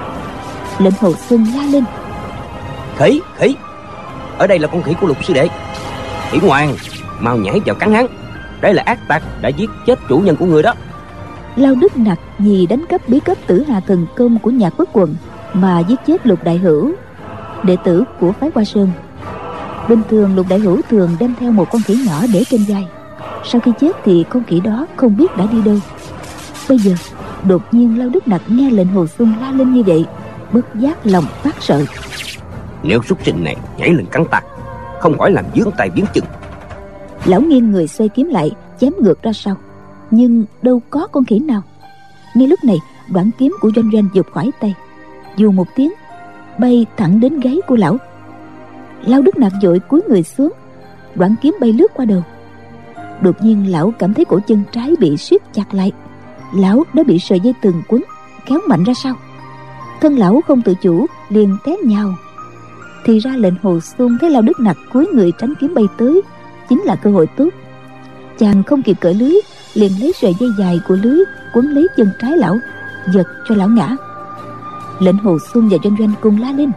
Lệnh Hồ Xuân la lên: Khỉ, khỉ, ở đây là con khỉ của Lục sư đệ. Khỉ ngoan, mau nhảy vào cắn hắn. Đây là ác tặc đã giết chết chủ nhân của người đó. Lao Đức Nặc vì đánh cắp bí cấp Tử Hà Thần Công của Nhạc Bất Quần mà giết chết Lục Đại Hữu, đệ tử của phái Hoa Sơn. Bình thường Lục Đại Hữu thường đem theo một con khỉ nhỏ để trên vai. Sau khi chết thì con khỉ đó không biết đã đi đâu. Bây giờ đột nhiên Lao Đức Nặc nghe Lệnh Hồ Xuân la lên như vậy, bất giác lòng phát sợ. Nếu súc sinh này nhảy lên cắn ta, không khỏi làm vướng tay vướng chân. Lão nghiêng người xoay kiếm lại, chém ngược ra sau, nhưng đâu có con khỉ nào. Ngay lúc này đoạn kiếm của Doanh Doanh giục khỏi tay, dù một tiếng bay thẳng đến gáy của lão. Lao Đức Nặc vội cúi người xuống, đoạn kiếm bay lướt qua đầu. Đột nhiên lão cảm thấy cổ chân trái bị siết chặt lại. Lão đã bị sợi dây thừng quấn kéo mạnh ra sau. Thân lão không tự chủ liền té nhào. Thì ra Lệnh Hồ Xuân thấy Lao Đức Nặc cúi người tránh kiếm bay tới, chính là cơ hội tốt. Chàng không kịp cởi lưới, liền lấy sợi dây dài của lưới quấn lấy chân trái lão, giật cho lão ngã. Lệnh Hồ Xuân và Doanh Doanh cùng la lên: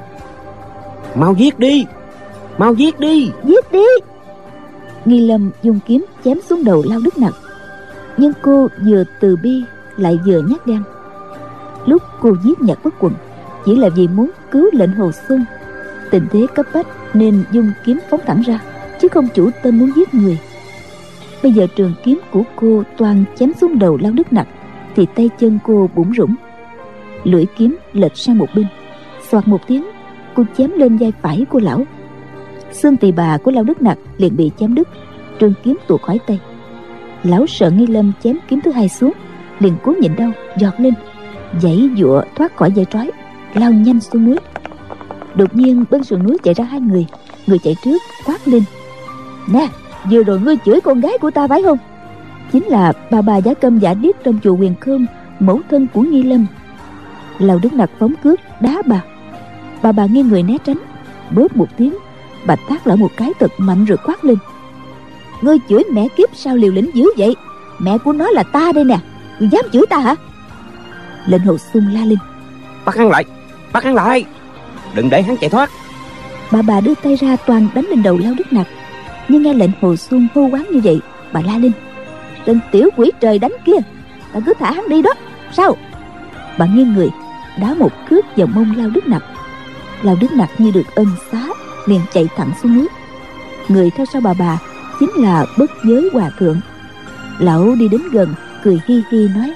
Mau giết đi, mau giết đi, giết đi. Nghi Lâm dùng kiếm chém xuống đầu Lao Đức Nặc, nhưng cô vừa từ bi lại vừa nhát gan. Lúc cô giết Nhạc Bất Quần chỉ là vì muốn cứu Lệnh Hồ Xuân, tình thế cấp bách nên dùng kiếm phóng thẳng ra, chứ không chủ tâm muốn giết người. Bây giờ trường kiếm của cô toàn chém xuống đầu Lao Đức Nặc thì tay chân cô bủn rủn, lưỡi kiếm lệch sang một bên, xoạt một tiếng cô chém lên vai phải của lão. Xương tỳ bà của Lao Đức Nặc liền bị chém đứt, trường kiếm tuột khỏi tay. Lão sợ Nghi Lâm chém kiếm thứ hai xuống, liền cố nhịn đau giọt lên, giãy giụa thoát khỏi dây trói, lao nhanh xuống núi. Đột nhiên bên sườn núi chạy ra hai người. Người chạy trước quát lên: Nè, vừa rồi ngươi chửi con gái của ta phải không? Chính là bà bà giả câm giả điếc trong chùa Huyền Khôn, mẫu thân của Nghi Lâm. Lao Đức Nặc phóng cước đá bà. Bà bà nghiêng người né tránh, bóp một tiếng, bà tát lão một cái thật mạnh rồi quát lên: Ngươi chửi mẹ kiếp sao liều lĩnh dữ vậy? Mẹ của nó là ta đây nè, ngươi dám chửi ta hả? Lệnh Hồ Xuân la lên: Bắt hắn lại, bắt hắn lại, đừng để hắn chạy thoát. Bà bà đưa tay ra toàn đánh lên đầu Lao Đức Nặc, nhưng nghe Lệnh Hồ Xuân hô quán như vậy, bà la lên: Tên tiểu quỷ trời đánh kia, ta cứ thả hắn đi đó, sao? Bà nghiêng người đá một cước vào mông Lao Đức Nặc. Lao Đức Nặc như được ân xá, liền chạy thẳng xuống núi. Người theo sau bà bà chính là Bất Giới Hòa Thượng. Lão đi đến gần, cười hi hi nói: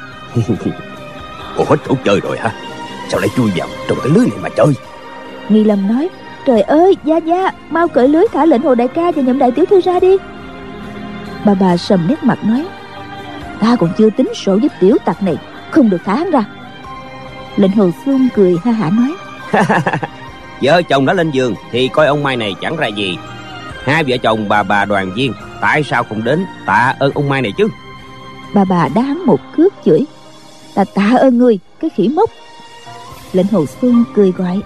Ủa, hết chỗ chơi rồi hả? Sao lại chui vào trong cái lưới này mà chơi? Nghi Lâm nói: Trời ơi, gia gia, mau cởi lưới thả Lệnh Hồ đại ca và Nhậm đại tiểu thư ra đi. Bà bà sầm nét mặt nói: Ta còn chưa tính sổ với tiểu tặc này, không được thả hắn ra. Lệnh Hồ Xuân cười ha hả nói: Vợ chồng đã lên giường thì coi ông Mai này chẳng ra gì. Hai vợ chồng bà bà đoàn viên, tại sao không đến tạ ơn ông Mai này chứ? Bà bà đá hắn một cước chửi: Ta tạ ơn ngươi, cái khỉ mốc. Lệnh Hồ Xuân cười gọi: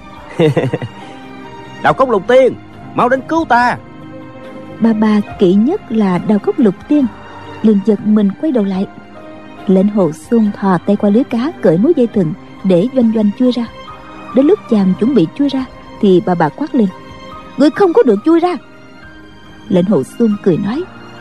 Đào Cốc Lục Tiên, mau đến cứu ta. Bà bà kỵ nhất là Đào Cốc Lục Tiên, liền giật mình quay đầu lại. Lệnh Hồ Xuân thò tay qua lưới cá, cởi mối dây thừng để Doanh Doanh chui ra. Đến lúc chàng chuẩn bị chui ra thì bà bà quát lên: Ngươi không có được chui ra. Lệnh Hồ Xuân cười nói: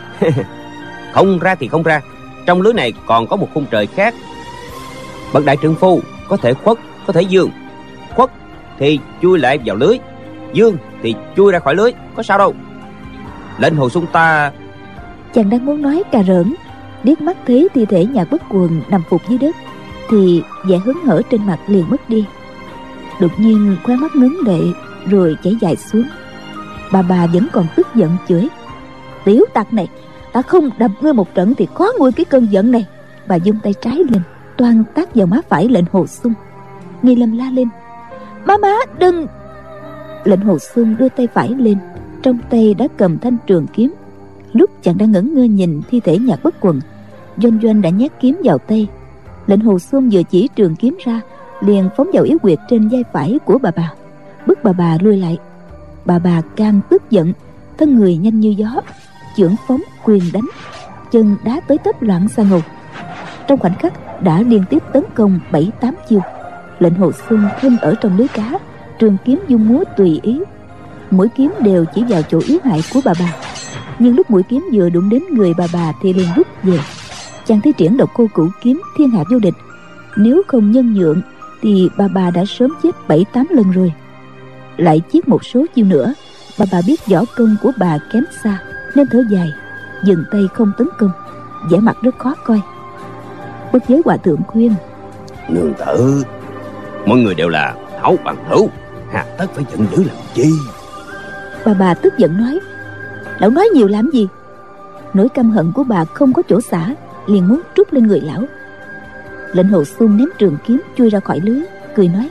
Không ra thì không ra, trong lưới này còn có một khung trời khác. Bậc đại trượng phu có thể khuất, có thể dương. Khuất thì chui lại vào lưới, dương thì chui ra khỏi lưới, có sao đâu. Lệnh Hồ Xuân ta... Chàng đang muốn nói cà rỡn, liếc mắt thấy thi thể Nhạc Bất Quần nằm phục dưới đất thì vẻ hớn hở trên mặt liền mất đi. Đột nhiên khóe mắt ngấn lệ rồi chảy dài xuống. Bà bà vẫn còn tức giận chửi: Tiểu tặc này, ta không đập ngươi một trận thì khó nguôi cái cơn giận này. Bà giương tay trái lên toan tát vào má phải Lệnh Hồ Xuân. Nghi Lâm la lên: Má má đừng. Lệnh Hồ Xuân đưa tay phải lên, trong tay đã cầm thanh trường kiếm. Lúc chàng đang ngẩn ngơ nhìn thi thể Nhạc Bất Quần, Doanh Doanh đã nhét kiếm vào tay. Lệnh Hồ Xuân vừa chỉ trường kiếm ra liền phóng vào yếu huyệt trên vai phải của bà bà, bức bà bà lui lại. Bà bà càng tức giận, thân người nhanh như gió, chưởng phóng quyền đánh, chân đá tới tấp loạn xà ngục. Trong khoảnh khắc đã liên tiếp tấn công bảy tám chiêu. Lệnh Hồ Xuân thân ở trong lưới cá, trường kiếm dung múa tùy ý, mỗi kiếm đều chỉ vào chỗ yếu hại của bà bà. Nhưng lúc mũi kiếm vừa đụng đến người bà bà thì liền rút về. Chàng thi triển độc cô cửu kiếm thiên hạ vô địch, nếu không nhân nhượng thì bà bà đã sớm chết bảy tám lần rồi. Lại chiết một số chiêu nữa, bà bà biết võ công của bà kém xa nên thở dài, dừng tay không tấn công, vẻ mặt rất khó coi. Bất giới hòa thượng khuyên: Nương tử, mọi người đều là hảo bằng hữu, hà tất phải giận dữ làm chi? Bà bà tức giận nói: Lão nói nhiều làm gì? Nỗi căm hận của bà không có chỗ xả, liền muốn trút lên người lão. Lệnh Hồ Xuân ném trường kiếm chui ra khỏi lưới, cười nói: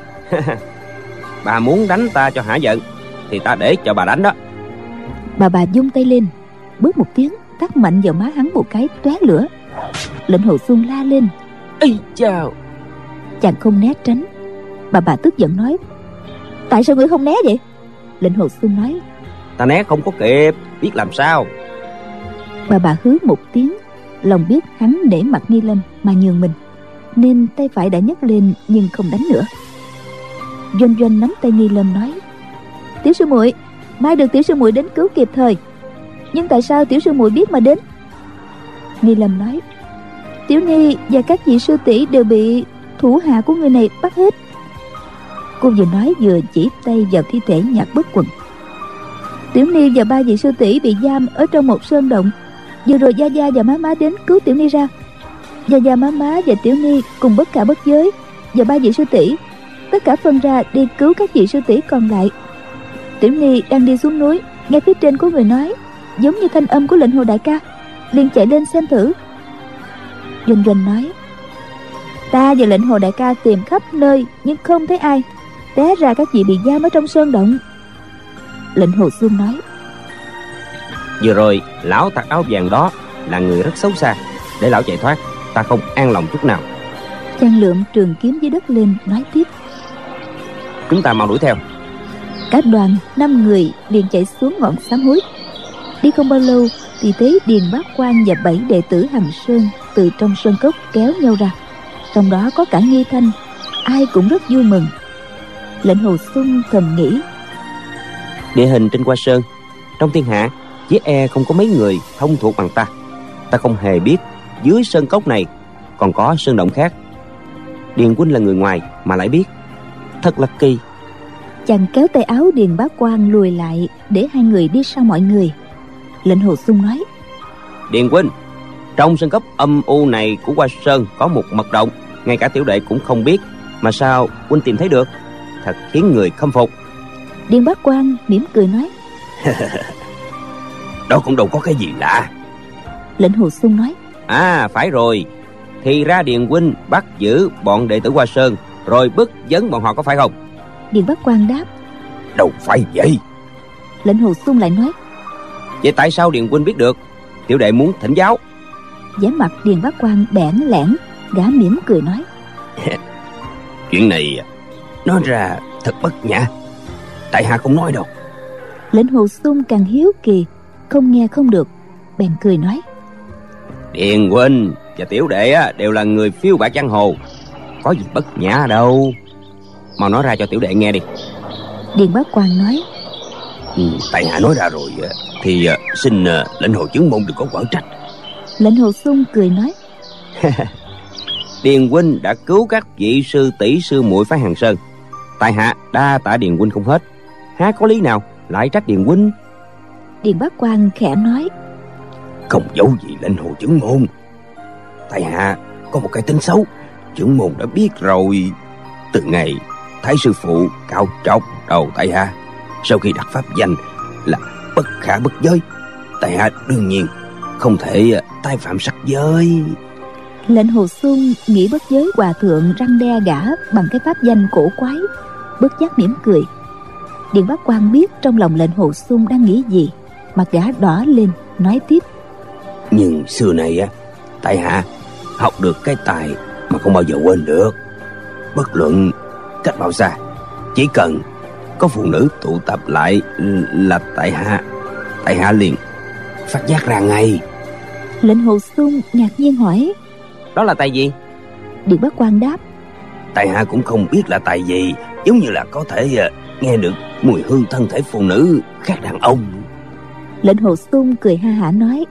Bà muốn đánh ta cho hả giận thì ta để cho bà đánh đó. Bà bà vung tay lên, bước một tiếng tát mạnh vào má hắn một cái tóe lửa. Lệnh Hồ Xuân la lên: Ây chao! Chàng không né tránh. Bà bà tức giận nói: Tại sao ngươi không né vậy? Lệnh Hồ Xuân nói: Ta né không có kịp, biết làm sao. Bà bà hứ một tiếng, lòng biết hắn để mặt Nghi Lâm mà nhường mình, nên tay phải đã nhấc lên nhưng không đánh nữa. Doanh Doanh nắm tay Nghi Lâm nói: Tiểu sư muội, mai được tiểu sư muội đến cứu kịp thời, nhưng tại sao tiểu sư muội biết mà đến? Nghi Lâm nói: Tiểu Nhi và các vị sư tỷ đều bị thủ hạ của người này bắt hết. Cô vừa nói vừa chỉ tay vào thi thể Nhạc Bất Quần. Tiểu Ni và ba vị sư tỷ bị giam ở trong một sơn động. Vừa rồi Gia Gia và Má Má đến cứu Tiểu Ni ra. Gia Gia, Má Má và Tiểu Ni cùng Bất Cả Bất Giới và ba vị sư tỷ tất cả phân ra đi cứu các vị sư tỷ còn lại. Tiểu Ni đang đi xuống núi, nghe phía trên có người nói giống như thanh âm của Lệnh Hồ đại ca, liền chạy lên xem thử. Doanh Doanh nói: Ta và Lệnh Hồ đại ca tìm khắp nơi nhưng không thấy ai, té ra các vị bị giam ở trong sơn động. Lệnh Hồ Xuân nói: Vừa rồi lão tặc áo vàng đó là người rất xấu xa, để lão chạy thoát ta không an lòng chút nào. Chàng lượm trường kiếm dưới đất lên nói tiếp: Chúng ta mau đuổi theo. Cả đoàn năm người liền chạy xuống ngọn sám hối. Đi không bao lâu thì thấy Điền Bác Quan và bảy đệ tử Hằng Sơn từ trong sơn cốc kéo nhau ra, trong đó có cả Nghi Thanh, ai cũng rất vui mừng. Lệnh Hồ Xuân thầm nghĩ: Địa hình trên Hoa Sơn trong thiên hạ chỉ e không có mấy người thông thuộc bằng ta. Ta không hề biết dưới sơn cốc này còn có sơn động khác. Điền huynh là người ngoài mà lại biết, thật là kỳ. Chàng kéo tay áo Điền Bá Quan lùi lại để hai người đi sau mọi người. Lệnh Hồ Xuân nói: Điền huynh, trong sơn cốc âm u này của Hoa Sơn có một mật động, ngay cả tiểu đệ cũng không biết, mà sao huynh tìm thấy được? Thật khiến người khâm phục. Điền Bá Quan mỉm cười nói: Đó cũng đâu có cái gì lạ. Lệnh Hồ Xuân nói: À phải rồi, thì ra Điền huynh bắt giữ bọn đệ tử Hoa Sơn rồi bức vấn bọn họ có phải không? Điền Bá Quan đáp: Đâu phải vậy. Lệnh Hồ Xuân lại nói: Vậy tại sao Điền huynh biết được? Tiểu đệ muốn thỉnh giáo. vẻ mặt Điền Bá Quan bẽn lẽn, gã mỉm cười nói: Chuyện này nói ra thật bất nhã, tại hạ không nói đâu. Lệnh Hồ Xuân càng hiếu kỳ, không nghe không được, bèn cười nói: Điền huynh và tiểu đệ đều là người phiêu bạt giang hồ, có gì bất nhã đâu, mau nói ra cho tiểu đệ nghe đi. Điền Bá Quan nói: Ừ, tại hạ nói ra rồi thì xin lệnh hồ chứng môn đừng có quở trách. Lệnh hồ sung cười nói: Điền huynh đã cứu các vị sư tỷ sư muội phái Hàng Sơn, tại hạ đa tạ Điền huynh không hết, há có lý nào lại trách Điền huynh. Điền Bá Quang khẽ nói: Không giấu gì lệnh hồ chứng môn, tại hạ có một cái tính xấu, chứng môn đã biết rồi. Từ ngày thái sư phụ cạo trọc đầu tại hạ, sau khi đặt pháp danh là bất khả bất giới, tại hạ đương nhiên không thể tái phạm sắc giới. Lệnh hồ sung nghĩ bất giới hòa thượng răng đe gã bằng cái pháp danh cổ quái, bất giác mỉm cười. Điền Bá Quang biết trong lòng lệnh hồ sung đang nghĩ gì, mặt gã đỏ lên nói tiếp: Nhưng xưa này á, tại hạ học được cái tài mà không bao giờ quên được. Bất luận cách bao xa, chỉ cần có phụ nữ tụ tập lại là tại hạ tại hạ liền phát giác ra ngay. Lệnh hồ sung ngạc nhiên hỏi: Đó là tài gì? Điền Bá Quang đáp: Tại hạ cũng không biết là tài gì, giống như là có thể nghe được mùi hương thân thể phụ nữ khác đàn ông. Lệnh hồ sung cười ha hả nói: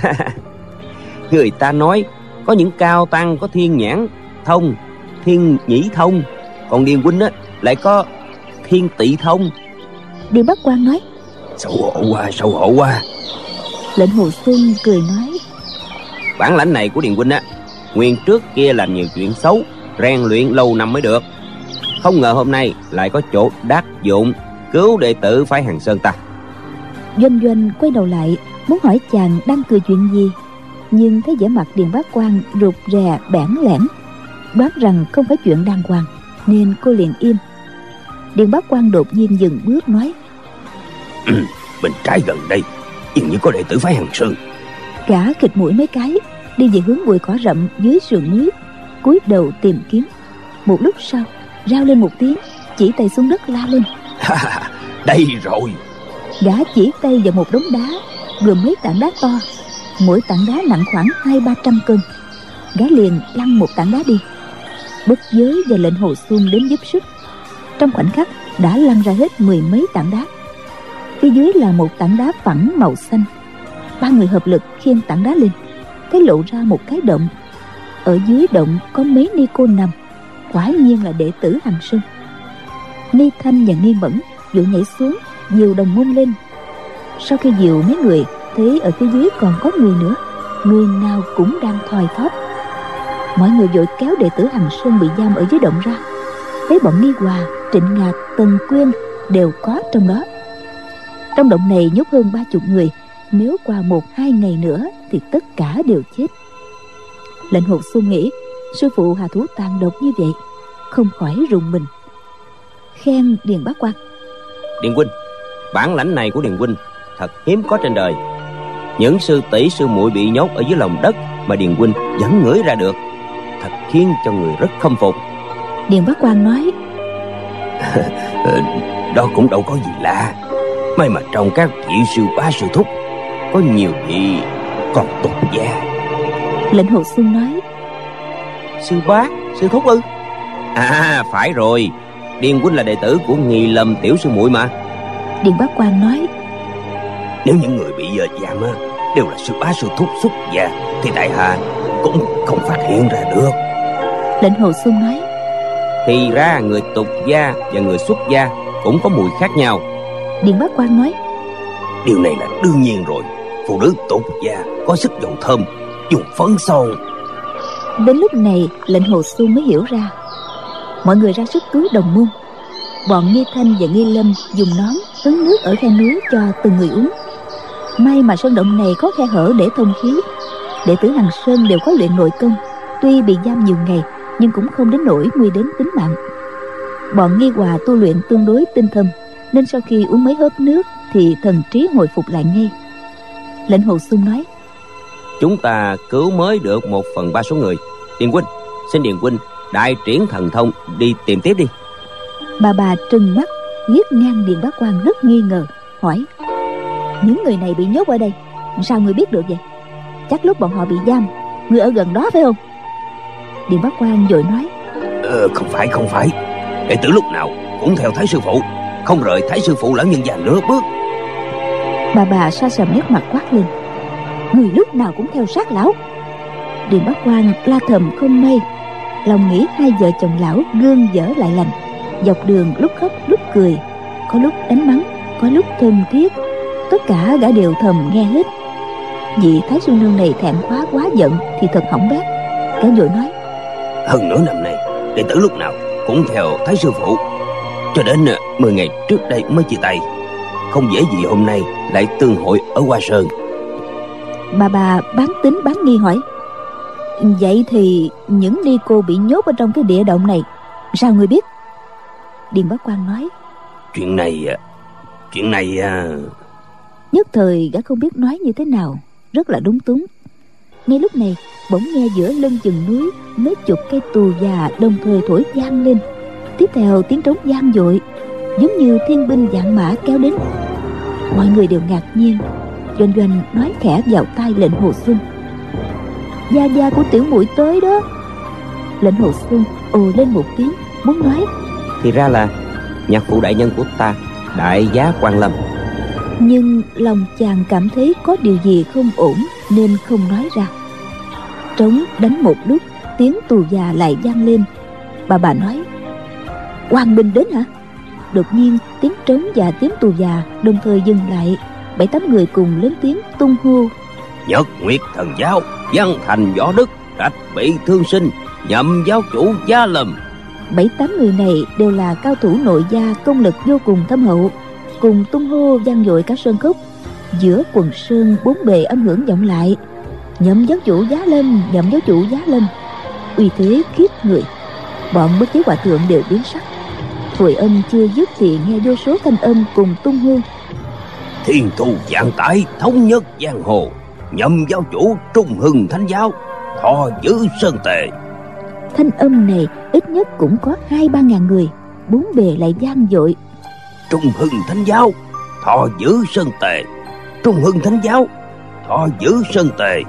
Người ta nói có những cao tăng có thiên nhãn thông, thiên nhĩ thông, còn Điền huynh á lại có thiên tị thông. Điền Bá Quang nói: Xấu hổ quá, xấu hổ quá. Lệnh hồ sung cười nói: Bản lãnh này của Điền huynh á, nguyên trước kia làm nhiều chuyện xấu, rèn luyện lâu năm mới được. Không ngờ hôm nay lại có chỗ đắc dụng, cứu đệ tử phái Hàng Sơn ta. Doanh Doanh quay đầu lại muốn hỏi chàng đang cười chuyện gì, nhưng thấy vẻ mặt Điền Bá Quang rụt rè bẽn lẽn, đoán rằng không phải chuyện đàng hoàng, nên cô liền im. Điền Bá Quang đột nhiên dừng bước nói: Bên trái gần đây dường như có đệ tử phái Hàng Sơn. Gã khịt mũi mấy cái, đi về hướng bụi cỏ rậm dưới sườn núi, cúi đầu tìm kiếm. Một lúc sau rao lên một tiếng, chỉ tay xuống đất la lên: Đây rồi! Gã chỉ tay vào một đống đá gồm mấy tảng đá to, mỗi tảng đá nặng khoảng hai ba trăm cân. Gã liền lăn một tảng đá đi. Bất giới và lệnh hồ sung đến giúp sức, trong khoảnh khắc đã lăn ra hết mười mấy tảng đá. Phía dưới là một tảng đá phẳng màu xanh. Ba người hợp lực khiêng tảng đá lên, thấy lộ ra một cái động. Ở dưới động có mấy ni cô nằm, quả nhiên là đệ tử Hàng Sơn. Ni Thanh và Ni Mẫn vội nhảy xuống dìu đồng môn lên. Sau khi dìu mấy người, thấy ở phía dưới còn có người nữa, người nào cũng đang thoi thóp. Mọi người vội kéo đệ tử Hàng Sơn bị giam ở dưới động ra. Thấy bọn Nghi Hòa, Trịnh Ngạc, Tần Quyên đều có trong đó. Trong động này nhốt hơn ba chục người, nếu qua một hai ngày nữa thì tất cả đều chết. Lệnh hồ sung nghĩ sư phụ hạ thủ tàn độc như vậy, không khỏi rùng mình, khen Điền Bá Quang: Điền huynh, bản lãnh này của Điền huynh thật hiếm có trên đời. Những sư tỷ sư muội bị nhốt ở dưới lòng đất mà Điền huynh vẫn ngửi ra được, thật khiến cho người rất khâm phục. Điền Bá Quang nói: Đó cũng đâu có gì lạ, may mà trong các vị sư bá sư thúc có nhiều vị còn tục gia. Lệnh hồ sung nói: Sư bá sư thúc ư? À phải rồi, Điền huynh là đệ tử của Nghi Lâm tiểu sư muội mà. Điền Bá Quang nói: Nếu những người bị giam á đều là sư bá sư thúc xuất gia thì tại hạ cũng không phát hiện ra được. Lệnh hồ sung nói: Thì ra người tục gia và người xuất gia cũng có mùi khác nhau. Điền Bá Quang nói: Điều này là đương nhiên rồi, phụ nữ tục gia có sức dầu thơm, dùng phấn son. Đến lúc này lệnh hồ sung mới hiểu ra. Mọi người ra sức cứu đồng môn. Bọn Nghi Thanh và Nghi Lâm dùng nón hứng nước ở khe núi cho từng người uống. May mà sơn động này có khe hở để thông khí. Đệ tử Hàng Sơn đều có luyện nội công, tuy bị giam nhiều ngày nhưng cũng không đến nỗi nguy đến tính mạng. Bọn Nghi Hòa tu luyện tương đối tinh thâm, nên sau khi uống mấy hớp nước thì thần trí hồi phục lại ngay. Lệnh hồ sung nói: Chúng ta cứu mới được một phần ba số người. Điền huynh, xin Điền huynh đại triển thần thông đi tìm tiếp đi. Bà bà trừng mắt liếc ngang Điền Bá Quang rất nghi ngờ, hỏi: Những người này bị nhốt ở đây, sao người biết được vậy? Chắc lúc bọn họ bị giam, người ở gần đó phải không? Điền Bá Quang vội nói: ờ, Không phải không phải, đệ tử lúc nào cũng theo thái sư phụ, không rời thái sư phụ lẫn nhân già nửa bước. Bà bà sa sầm nét mặt quát lên: người lúc nào cũng theo sát lão. Điền Bá Quang la thầm không may, lòng nghĩ hai vợ chồng lão gương dở lại lành. Dọc đường lúc khóc lúc cười, có lúc đánh mắng, có lúc thân thiết, tất cả gã đều thầm nghe hết. Vị Thái Sư Nương này thẹn quá quá giận thì thật hỏng bét, gã vội nói: hơn nửa năm nay đệ tử lúc nào cũng theo Thái sư phụ, cho đến mười ngày trước đây mới chia tay, không dễ gì hôm nay lại tương hội ở Hoa Sơn. Bà bà bán tín bán nghi hỏi: vậy thì những ni cô bị nhốt ở trong cái địa động này, sao người biết? Điền Bá Quang nói: Chuyện này Chuyện này Nhất thời gã không biết nói như thế nào, rất là lúng túng. Ngay lúc này bỗng nghe giữa lưng chừng núi mấy chục cây tù già đồng thời thổi vang lên. Tiếp theo tiếng trống vang dội, giống như thiên binh vạn mã kéo đến. Mọi người đều ngạc nhiên. Doanh Doanh nói khẽ vào tai lệnh Hồ Xuân: gia gia của tiểu muội tới đó. Lệnh Hồ Xuân ồ lên một tiếng, muốn nói: thì ra là nhạc phụ đại nhân của ta, đại giá Quan Lâm. Nhưng lòng chàng cảm thấy có điều gì không ổn nên không nói ra. Trống đánh một lúc, tiếng tù già lại vang lên. Bà bà nói: Hoàng Bình đến hả? Đột nhiên tiếng trống và tiếng tù già đồng thời dừng lại. Bảy tám người cùng lớn tiếng tung hô: Nhật Nguyệt Thần Giáo, Văn Thành Võ Đức, Trạch Bị Thương Sinh, nhậm giáo chủ Gia Lâm. Bảy tám người này đều là cao thủ nội gia, công lực vô cùng thâm hậu, cùng tung hô vang dội cả sơn cốc. Giữa quần sơn bốn bề âm hưởng vọng lại: nhậm giáo chủ Giá Lâm, nhậm giáo chủ Giá Lâm. Uy thế khiếp người. Bọn Bất Giới Hòa Thượng đều biến sắc. Hồi âm chưa dứt thì nghe vô số thanh âm cùng tung hô: Thiên thu vạn tải, thống nhất giang hồ, nhậm giáo chủ Trung Hưng Thánh Giáo, thọ giữ sơn tề. Thanh âm này ít nhất cũng có hai ba ngàn người, bốn bề lại vang dội: Trung Hưng Thánh Giáo, thọ giữ sơn tề. Trung Hưng Thánh Giáo, thọ giữ sơn tề.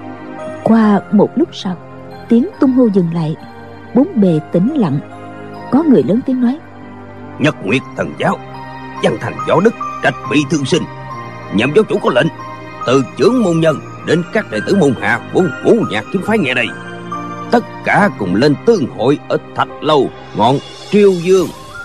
Qua một lúc sau, tiếng tung hô dừng lại, bốn bề tĩnh lặng. Có người lớn tiếng nói: Nhật Nguyệt Thần Giáo, Văn Thành Võ Đức, Trạch Bị Thương Sinh, nhậm giáo chủ có lệnh từ trưởng môn nhân đến các đệ tử môn hạ của Ngũ Nhạc Kiếm Phái nghe đây, tất cả cùng lên tương hội ở Thạch Lâu ngọn Triêu Dương.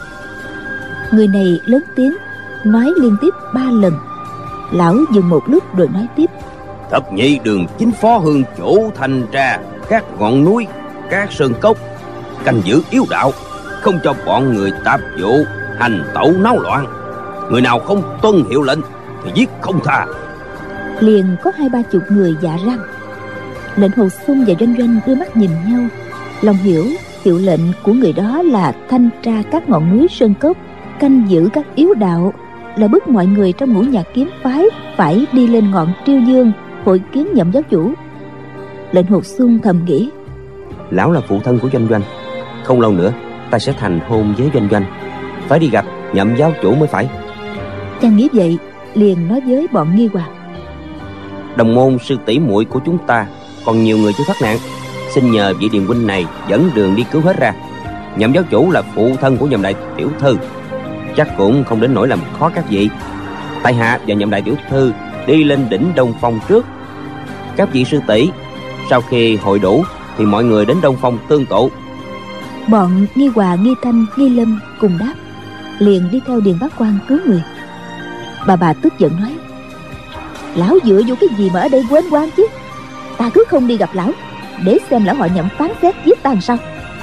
Người này lớn tiếng nói liên tiếp ba lần. Lão dừng một lúc rồi nói tiếp: Thập nhị đường chính phó hương chủ thanh tra các ngọn núi, các sơn cốc, canh giữ yếu đạo, không cho bọn người tạp vụ hành tẩu náo loạn. Người nào không tuân hiệu lệnh thì giết không tha. Liền có hai ba chục người dạ răng. Lệnh Hồ Xuân và Doanh Doanh đưa mắt nhìn nhau, lòng hiểu hiệu lệnh của người đó là thanh tra các ngọn núi sơn cốc, canh giữ các yếu đạo, là bức mọi người trong Ngũ Nhạc Kiếm Phái phải đi lên ngọn Triêu Dương hội kiến nhậm giáo chủ. Lệnh Hồ Xuân thầm nghĩ: lão là phụ thân của Doanh Doanh, không lâu nữa ta sẽ thành hôn với Doanh Doanh, phải đi gặp nhậm giáo chủ mới phải. Chàng nghĩ vậy liền nói với bọn Nghi Hòa: Đồng môn sư tỷ muội của chúng ta còn nhiều người chưa thoát nạn, xin nhờ vị Điền huynh này dẫn đường đi cứu hết ra. Nhậm giáo chủ là phụ thân của nhậm đại tiểu thư, chắc cũng không đến nỗi làm khó các vị. Tại hạ và nhậm đại tiểu thư đi lên đỉnh Đông Phong trước. Các vị sư tỷ sau khi hội đủ thì mọi người đến Đông Phong tương tụ. Bọn Nghi Hòa, Nghi Thanh, Nghi Lâm cùng đáp, liền đi theo Điền Bá Quang cứu người. Bà bà tức giận nói: Lão dựa vô cái gì mà ở đây quên quan chứ? Ta cứ không đi gặp lão, để xem lão họ nhậm phán xét giết ta làm sao.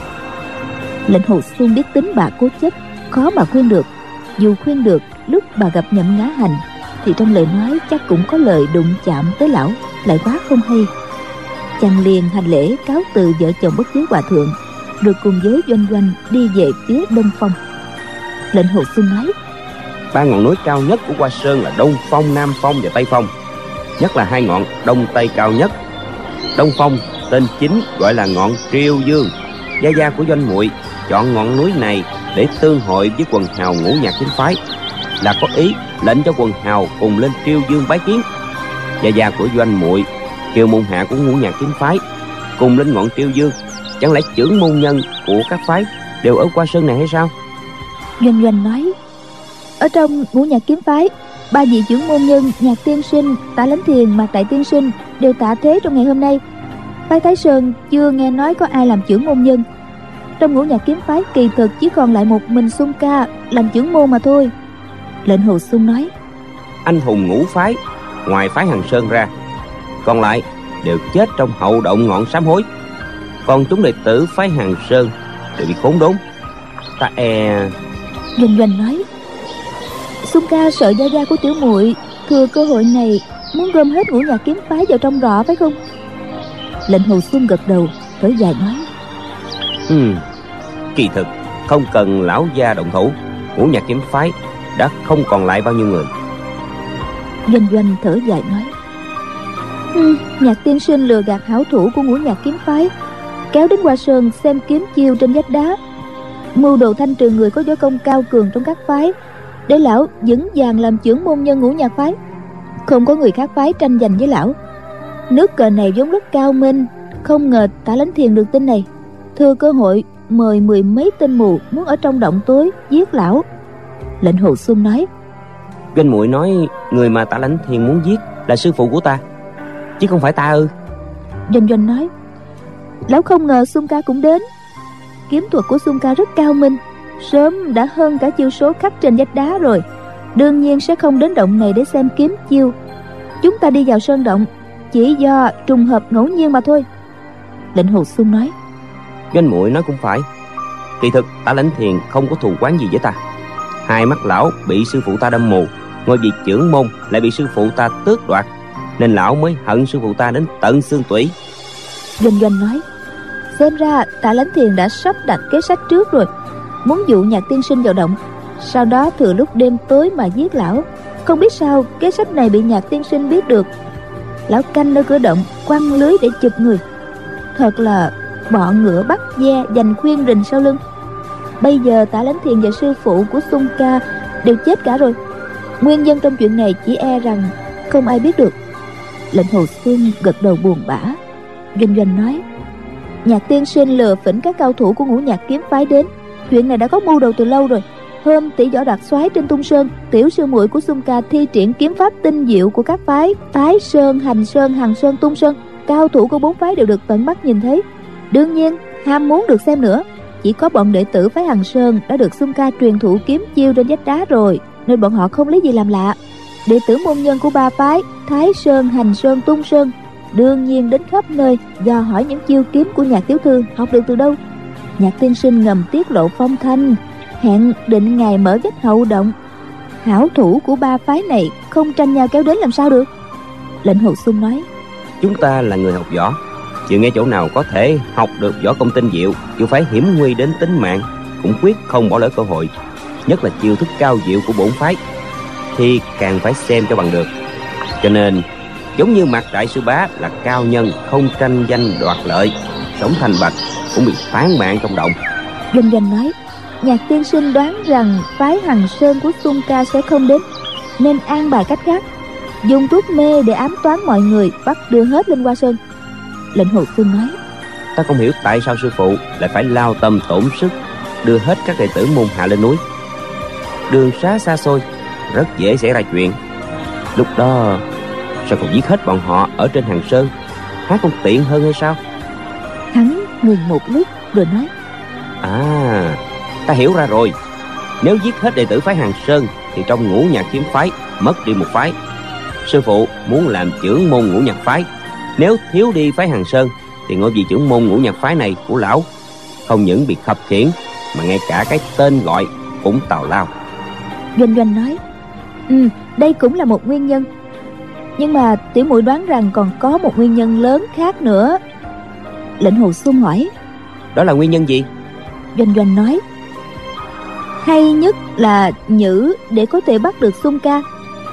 Lệnh Hồ Xuân biết tính bà cố chấp, khó mà khuyên được. Dù khuyên được, lúc bà gặp nhậm Ngã Hành thì trong lời nói chắc cũng có lời đụng chạm tới lão, lại quá không hay. Chàng liền hành lễ cáo từ vợ chồng Bất Giới Hòa Thượng, rồi cùng với Doanh Doanh đi về phía Đông Phong. Lệnh Hồ Xuân nói: Ba ngọn núi cao nhất của Hoa Sơn là Đông Phong, Nam Phong và Tây Phong, nhất là hai ngọn Đông Tây cao nhất. Đông Phong tên chính gọi là ngọn Triêu Dương. Gia gia của Doanh muội chọn ngọn núi này để tương hội với quần hào Ngũ Nhạc Kiếm Phái, là có ý lệnh cho quần hào cùng lên Triêu Dương bái kiến. Gia gia của Doanh muội kêu môn hạ của Ngũ Nhạc Kiếm Phái cùng lên ngọn Triêu Dương. Chẳng lẽ trưởng môn nhân của các phái đều ở Hoa Sơn này hay sao? Doanh Doanh nói: Ở trong Ngũ Nhạc Kiếm Phái Ba vị trưởng môn nhân Nhạc tiên sinh, Tạ Lãnh Thiền, Mạc Đại tiên sinh đều tạ thế trong ngày hôm nay. Phái Thái Sơn chưa nghe nói có ai làm trưởng môn nhân. Trong Ngũ Nhạc kiếm phái kỳ thực chỉ còn lại một mình Xung Ca làm trưởng môn mà thôi. Lệnh Hồ Xung nói: Anh hùng ngũ phái, ngoài phái Hằng Sơn ra, còn lại đều chết trong hậu động ngọn sám hối. Còn chúng đệ tử phái Hằng Sơn đều bị khốn đốn. Ta e... Doanh Doanh nói: Xung Ca sợ gia gia của tiểu muội thừa cơ hội này muốn gom hết Ngũ Nhạc kiếm phái vào trong rọ, phải không? Lệnh Hồ Xung gật đầu, thở dài nói: Ừ, kỳ thực không cần lão gia động thủ, Ngũ Nhạc kiếm phái đã không còn lại bao nhiêu người. Doanh Doanh thở dài nói: ừ, Nhạc tiên sinh lừa gạt hảo thủ của Ngũ Nhạc kiếm phái, kéo đến Hoa Sơn xem kiếm chiêu trên vách đá, mưu đồ thanh trừ người có võ công cao cường trong các phái, để lão vững vàng làm trưởng môn nhân Ngũ Nhạc phái. Không có người khác phái tranh giành với lão. Nước cờ này vốn rất cao minh, không ngờ Tạ Lãnh Thiền được tin này, thừa cơ hội mời mười mấy tên mù muốn ở trong động tối giết lão. Lệnh Hồ Xung nói: Doanh muội nói người mà Tạ Lãnh Thiền muốn giết là sư phụ của ta, chứ không phải ta ư? Doanh Doanh nói: Lão không ngờ Xung Ca cũng đến. Kiếm thuật của Xung Ca rất cao minh, sớm đã hơn cả chiêu số khắc trên vách đá rồi, đương nhiên sẽ không đến động này để xem kiếm chiêu. Chúng ta đi vào sơn động chỉ do trùng hợp ngẫu nhiên mà thôi. Lệnh Hồ Xung nói: Doanh muội nói cũng phải. Kỳ thực Tạ Lãnh Thiền không có thù oán gì với ta. Hai mắt lão bị sư phụ ta đâm mù, ngôi vị trưởng môn lại bị sư phụ ta tước đoạt, nên lão mới hận sư phụ ta đến tận xương tủy. Doanh Doanh nói: Xem ra Tạ Lãnh Thiền đã sắp đặt kế sách trước rồi, muốn dụ Nhạc tiên sinh vào động, sau đó thừa lúc đêm tối mà giết lão. Không biết sao kế sách này bị Nhạc tiên sinh biết được. Lão canh nơi cửa động, quăng lưới để chụp người. Thật là bọ ngựa bắt ve, giành khuyên rình sau lưng. Bây giờ Tạ Lãnh Thiền và sư phụ của Xung Ca đều chết cả rồi. Nguyên nhân trong chuyện này chỉ e rằng không ai biết được. Lệnh Hồ Xung gật đầu buồn bã. Doanh Doanh nói: Nhạc tiên sinh lừa phỉnh các cao thủ của Ngũ Nhạc kiếm phái đến, chuyện này đã có mưu đồ từ lâu rồi. Hôm tỷ võ đoạt soái trên Tung Sơn, tiểu sư muội của Xung Ca thi triển kiếm pháp tinh diệu của các phái Thái Sơn, Hành Sơn, Hằng Sơn, Tung Sơn, cao thủ của bốn phái đều được tận mắt nhìn thấy. Đương nhiên ham muốn được xem nữa. Chỉ có bọn đệ tử phái Hằng Sơn đã được Xung Ca truyền thụ kiếm chiêu trên vách đá rồi, nên bọn họ không lấy gì làm lạ. Đệ tử môn nhân của ba phái Thái Sơn, Hành Sơn, Tung Sơn đương nhiên đến khắp nơi dò hỏi những chiêu kiếm của Nhạc tiểu thư học được từ đâu. Nhạc tiên sinh ngầm tiết lộ phong thanh, hẹn định ngày mở vách hậu động. Hảo thủ của ba phái này không tranh nhau kéo đến làm sao được. Lệnh Hồ Xung nói: Chúng ta là người học võ, chưa nghe chỗ nào có thể học được võ công tinh diệu, dù phải hiểm nguy đến tính mạng cũng quyết không bỏ lỡ cơ hội. Nhất là chiêu thức cao diệu của bổn phái thì càng phải xem cho bằng được. Cho nên giống như Mạc Đại sư bá là cao nhân không tranh danh đoạt lợi, sống thành bạch, cũng bị phán mạng trong động. Doanh Doanh nói: Nhạc tiên sinh đoán rằng phái Hằng Sơn của Xung Ca sẽ không đến, nên an bài cách khác, dùng thuốc mê để ám toán mọi người, bắt đưa hết lên Hoa Sơn. Lệnh Hồ Xung nói: Ta không hiểu tại sao sư phụ lại phải lao tâm tổn sức đưa hết các đệ tử môn hạ lên núi. Đường xá xa xôi, rất dễ xảy ra chuyện. Lúc đó sao còn giết hết bọn họ ở trên Hằng Sơn, há không tiện hơn hay sao? Hắn ngừng một lúc rồi nói: À, ta hiểu ra rồi. Nếu giết hết đệ tử phái Hằng Sơn thì trong Ngũ Nhạc kiếm phái mất đi một phái. Sư phụ muốn làm trưởng môn Ngũ Nhạc phái, nếu thiếu đi phái Hằng Sơn thì ngôi vị trưởng môn Ngũ Nhạc phái này của lão không những bị khập khiễng mà ngay cả cái tên gọi cũng tào lao. Doanh Doanh nói: Ừ, đây cũng là một nguyên nhân, nhưng mà tiểu muội đoán rằng còn có một nguyên nhân lớn khác nữa. Lệnh Hồ Xung hỏi: Đó là nguyên nhân gì? Doanh Doanh nói: Hay nhất là nhử để có thể bắt được Xung Ca.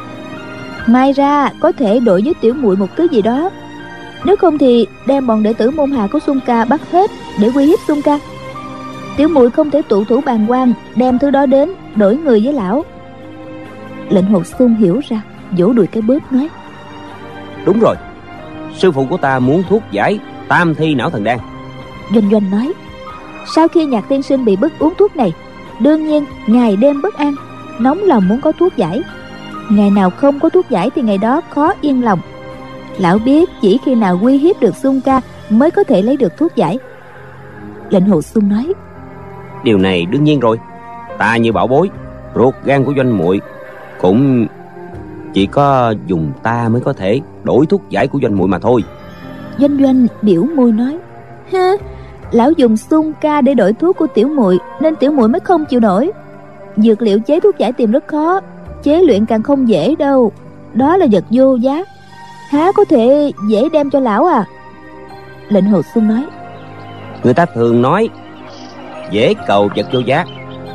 Mai ra có thể đổi với tiểu muội một thứ gì đó, nếu không thì đem bọn đệ tử môn hạ của Xung Ca bắt hết để uy hiếp Xung Ca. Tiểu muội không thể tụ thủ bàng quan đem thứ đó đến đổi người với lão. Lệnh Hồ Xung hiểu ra, vỗ đùi cái bớp nói: Đúng rồi, sư phụ của ta muốn thuốc giải tam thi não thần đan. Doanh Doanh nói: Sau khi Nhạc tiên sinh bị bức uống thuốc này, đương nhiên ngày đêm bất an, nóng lòng muốn có thuốc giải. Ngày nào không có thuốc giải thì ngày đó khó yên lòng. Lão biết chỉ khi nào uy hiếp được Xung Ca mới có thể lấy được thuốc giải. Lệnh Hồ Xuân nói: Điều này đương nhiên rồi. Ta như bảo bối, ruột gan của Doanh muội, cũng chỉ có dùng ta mới có thể đổi thuốc giải của Doanh muội mà thôi. Doanh Doanh biểu môi nói: Ha, lão dùng Xung Ca để đổi thuốc của tiểu muội nên tiểu muội mới không chịu nổi. Dược liệu chế thuốc giải tìm rất khó, chế luyện càng không dễ đâu. Đó là vật vô giá, há có thể dễ đem cho lão à? Lệnh Hồ Xuân nói: Người ta thường nói dễ cầu vật vô giá,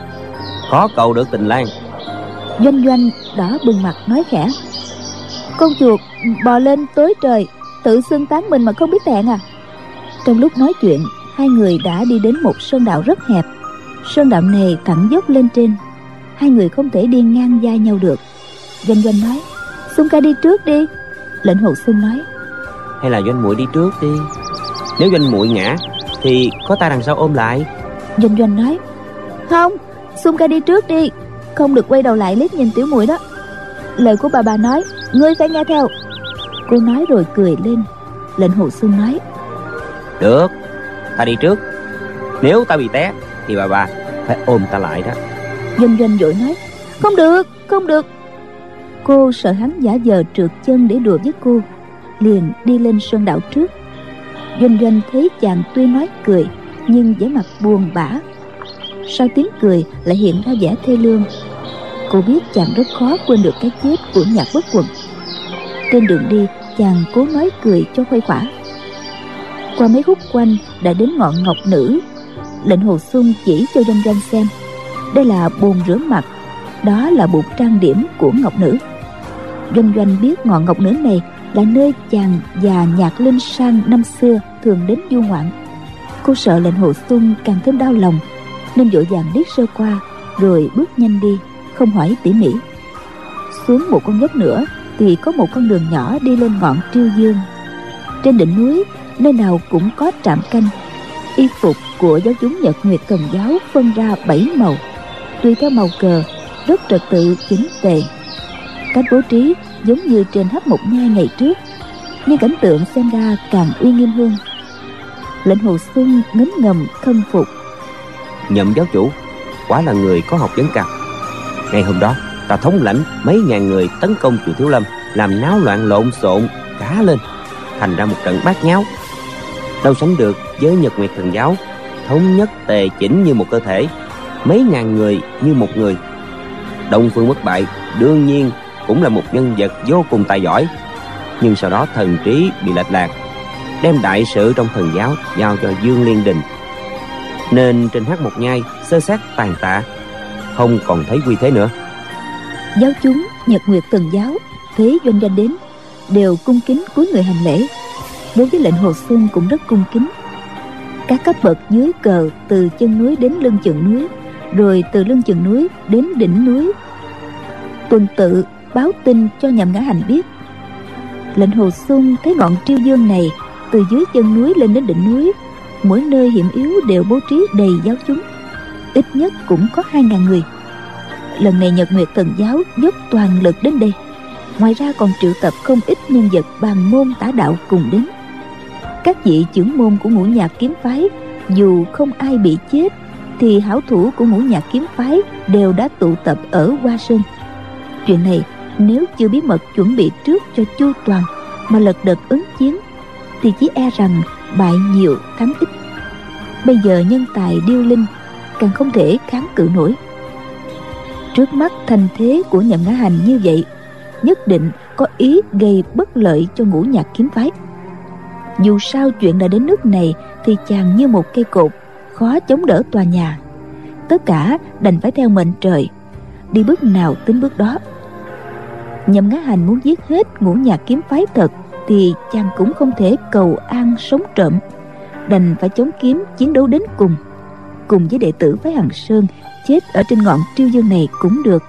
khó cầu được tình lang. Doanh Doanh đỏ bừng mặt nói khẽ: Con chuột bò lên tối trời, tự xưng tán mình mà không biết thẹn à? Trong lúc nói chuyện, hai người đã đi đến một sơn đạo rất hẹp. Sơn đạo này thẳng dốc lên trên, hai người không thể đi ngang vai nhau được. Doanh Doanh nói: Xung Ca đi trước đi. Lệnh Hồ Xuân nói: Hay là Doanh muội đi trước đi, nếu Doanh muội ngã thì có ta đằng sau ôm lại. Doanh Doanh nói: Không, Xung Ca đi trước đi, không được quay đầu lại liếc nhìn tiểu muội đó. Lời của bà bà nói, ngươi phải nghe theo. Cô nói rồi cười lên. Lệnh Hồ Xuân nói: Được, ta đi trước. Nếu ta bị té thì bà bà phải ôm ta lại đó. Doanh Doanh vội nói: Không được, không được. Cô sợ hắn giả vờ trượt chân để đùa với cô, liền đi lên sơn đạo trước. Doanh Doanh thấy chàng tuy nói cười nhưng vẻ mặt buồn bã, sau tiếng cười lại hiện ra vẻ thê lương. Cô biết chàng rất khó quên được cái chết của Nhạc Bất Quần. Trên đường đi, chàng cố nói cười cho khuây khỏa. Qua mấy khúc quanh đã đến ngọn ngọc nữ. Lệnh Hồ Xuân chỉ cho Doanh Doanh xem, đây là bồn rửa mặt, đó là bụt trang điểm của ngọc nữ. Doanh Doanh biết ngọn ngọc nữ này là nơi chàng và Nhạc Linh Sang năm xưa thường đến du ngoạn. Cô sợ Lệnh Hồ Xuân càng thêm đau lòng, nên vội vàng liếc sơ qua rồi bước nhanh đi, không hỏi tỉ mỉ. Xuống một con dốc nữa thì có một con đường nhỏ đi lên ngọn Triêu Dương. Trên đỉnh núi nơi nào cũng có trạm canh. Y phục của giáo chúng Nhật Nguyệt Thần giáo phân ra bảy màu, tùy theo màu cờ, rất trật tự chỉnh tề. Cách bố trí giống như trên Hắc Một Nhai ngày trước, nhưng cảnh tượng xem ra càng uy nghiêm hơn. Lệnh Hồ Xuân ngấm ngầm khâm phục. Nhậm giáo chủ quả là người có học vấn cao. Ngày hôm đó ta thống lãnh mấy ngàn người tấn công chùa Thiếu Lâm, làm náo loạn lộn xộn cả lên, thành ra một trận bát nháo, đâu sánh được với Nhật Nguyệt Thần giáo thống nhất tề chỉnh như một cơ thể, mấy ngàn người như một người. Đông Phương Bất Bại đương nhiên cũng là một nhân vật vô cùng tài giỏi, nhưng sau đó thần trí bị lệch lạc, đem đại sự trong thần giáo giao cho Dương Liên Đình, nên trên Hắc Một Nhai sơ sát tàn tạ, không còn thấy uy thế nữa. Giáo chúng Nhật Nguyệt Thần giáo thấy Doanh Doanh đến đều cung kính cúi người hành lễ. Đối với Lệnh Hồ Xuân cũng rất cung kính. Các cấp bậc dưới cờ từ chân núi đến lưng chừng núi, rồi từ lưng chừng núi đến đỉnh núi, tuần tự báo tin cho Nhậm Ngã Hành biết. Lệnh Hồ Xuân thấy ngọn Triêu Dương này từ dưới chân núi lên đến đỉnh núi, mỗi nơi hiểm yếu đều bố trí đầy giáo chúng, ít nhất cũng có hai ngàn người. Lần này Nhật Nguyệt Thần giáo dốc toàn lực đến đây, ngoài ra còn triệu tập không ít nhân vật bàn môn tả đạo cùng đến. Các vị trưởng môn của Ngũ Nhạc kiếm phái dù không ai bị chết thì hảo thủ của Ngũ Nhạc kiếm phái đều đã tụ tập ở Hoa Sơn. Chuyện này nếu chưa bí mật chuẩn bị trước cho chu toàn mà lật đật ứng chiến thì chỉ e rằng bại nhiều thắng ít. Bây giờ nhân tài điêu linh càng không thể kháng cự nổi. Trước mắt thành thế của Nhậm Ngã Hành như vậy, nhất định có ý gây bất lợi cho Ngũ Nhạc kiếm phái. Dù sao chuyện đã đến nước này thì chàng như một cây cột, khó chống đỡ tòa nhà. Tất cả đành phải theo mệnh trời, đi bước nào tính bước đó. Nhậm Ngã Hành muốn giết hết Ngũ Nhạc kiếm phái thật thì chàng cũng không thể cầu an sống trộm, đành phải chống kiếm chiến đấu đến cùng, cùng với đệ tử phái Hằng Sơn chết ở trên ngọn Triêu Dương này cũng được.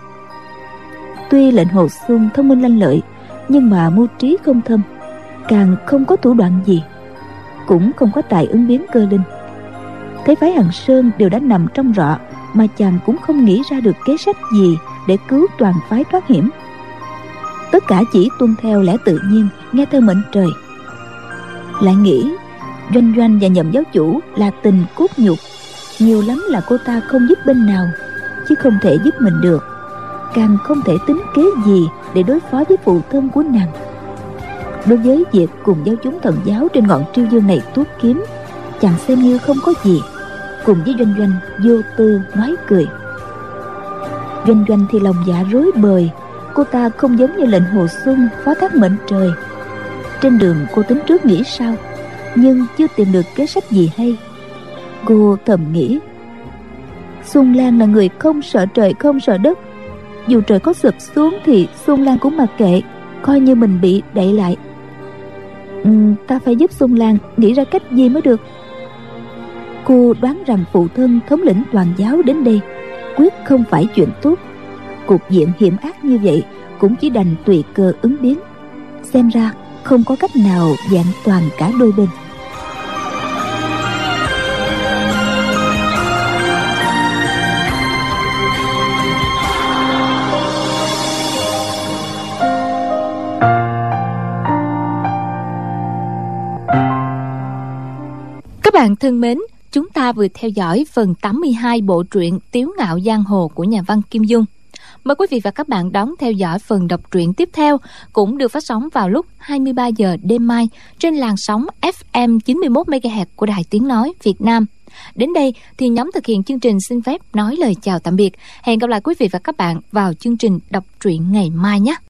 Tuy Lệnh Hồ Xuân thông minh lanh lợi, nhưng mà mưu trí không thâm, càng không có thủ đoạn gì, cũng không có tài ứng biến cơ linh. Thấy phái Hằng Sơn đều đã nằm trong rọ, mà chàng cũng không nghĩ ra được kế sách gì để cứu toàn phái thoát hiểm. tất cả chỉ tuân theo lẽ tự nhiên, nghe theo mệnh trời. Lại nghĩ Doanh Doanh và Nhậm giáo chủ là tình cốt nhục, nhiều lắm là cô ta không giúp bên nào, chứ không thể giúp mình được, càng không thể tính kế gì để đối phó với phụ thân của nàng. Đối với việc cùng giáo chúng thần giáo trên ngọn Triêu Dương này tuốt kiếm, chàng xem như không có gì, cùng với Doanh Doanh vô tư nói cười. Doanh Doanh thì lòng dạ rối bời, cô ta không giống như lệnh Hồ Xuân phó thác mệnh trời. Trên đường cô tính trước nghĩ sao, nhưng chưa tìm được kế sách gì hay. Cô thầm nghĩ, Xuân Lan là người không sợ trời không sợ đất, dù trời có sụp xuống thì Xuân Lan cũng mặc kệ, coi như mình bị đậy lại. ừ, Ta phải giúp Xuân Lan nghĩ ra cách gì mới được. Cô đoán rằng phụ thân thống lĩnh toàn giáo đến đây quyết không phải chuyện tốt. Cục diện hiểm ác như vậy cũng chỉ đành tùy cơ ứng biến. Xem ra không có cách nào vẹn toàn cả đôi bên. Các bạn thân mến, chúng ta vừa theo dõi phần tám mươi hai bộ truyện Tiếu Ngạo Giang Hồ của nhà văn Kim Dung. Mời quý vị và các bạn đón theo dõi phần đọc truyện tiếp theo, cũng được phát sóng vào lúc hai mươi ba giờ đêm mai trên làn sóng ép em chín mươi mốt mê ga héc của Đài Tiếng Nói Việt Nam. Đến đây thì nhóm thực hiện chương trình xin phép nói lời chào tạm biệt. Hẹn gặp lại quý vị và các bạn vào chương trình đọc truyện ngày mai nhé.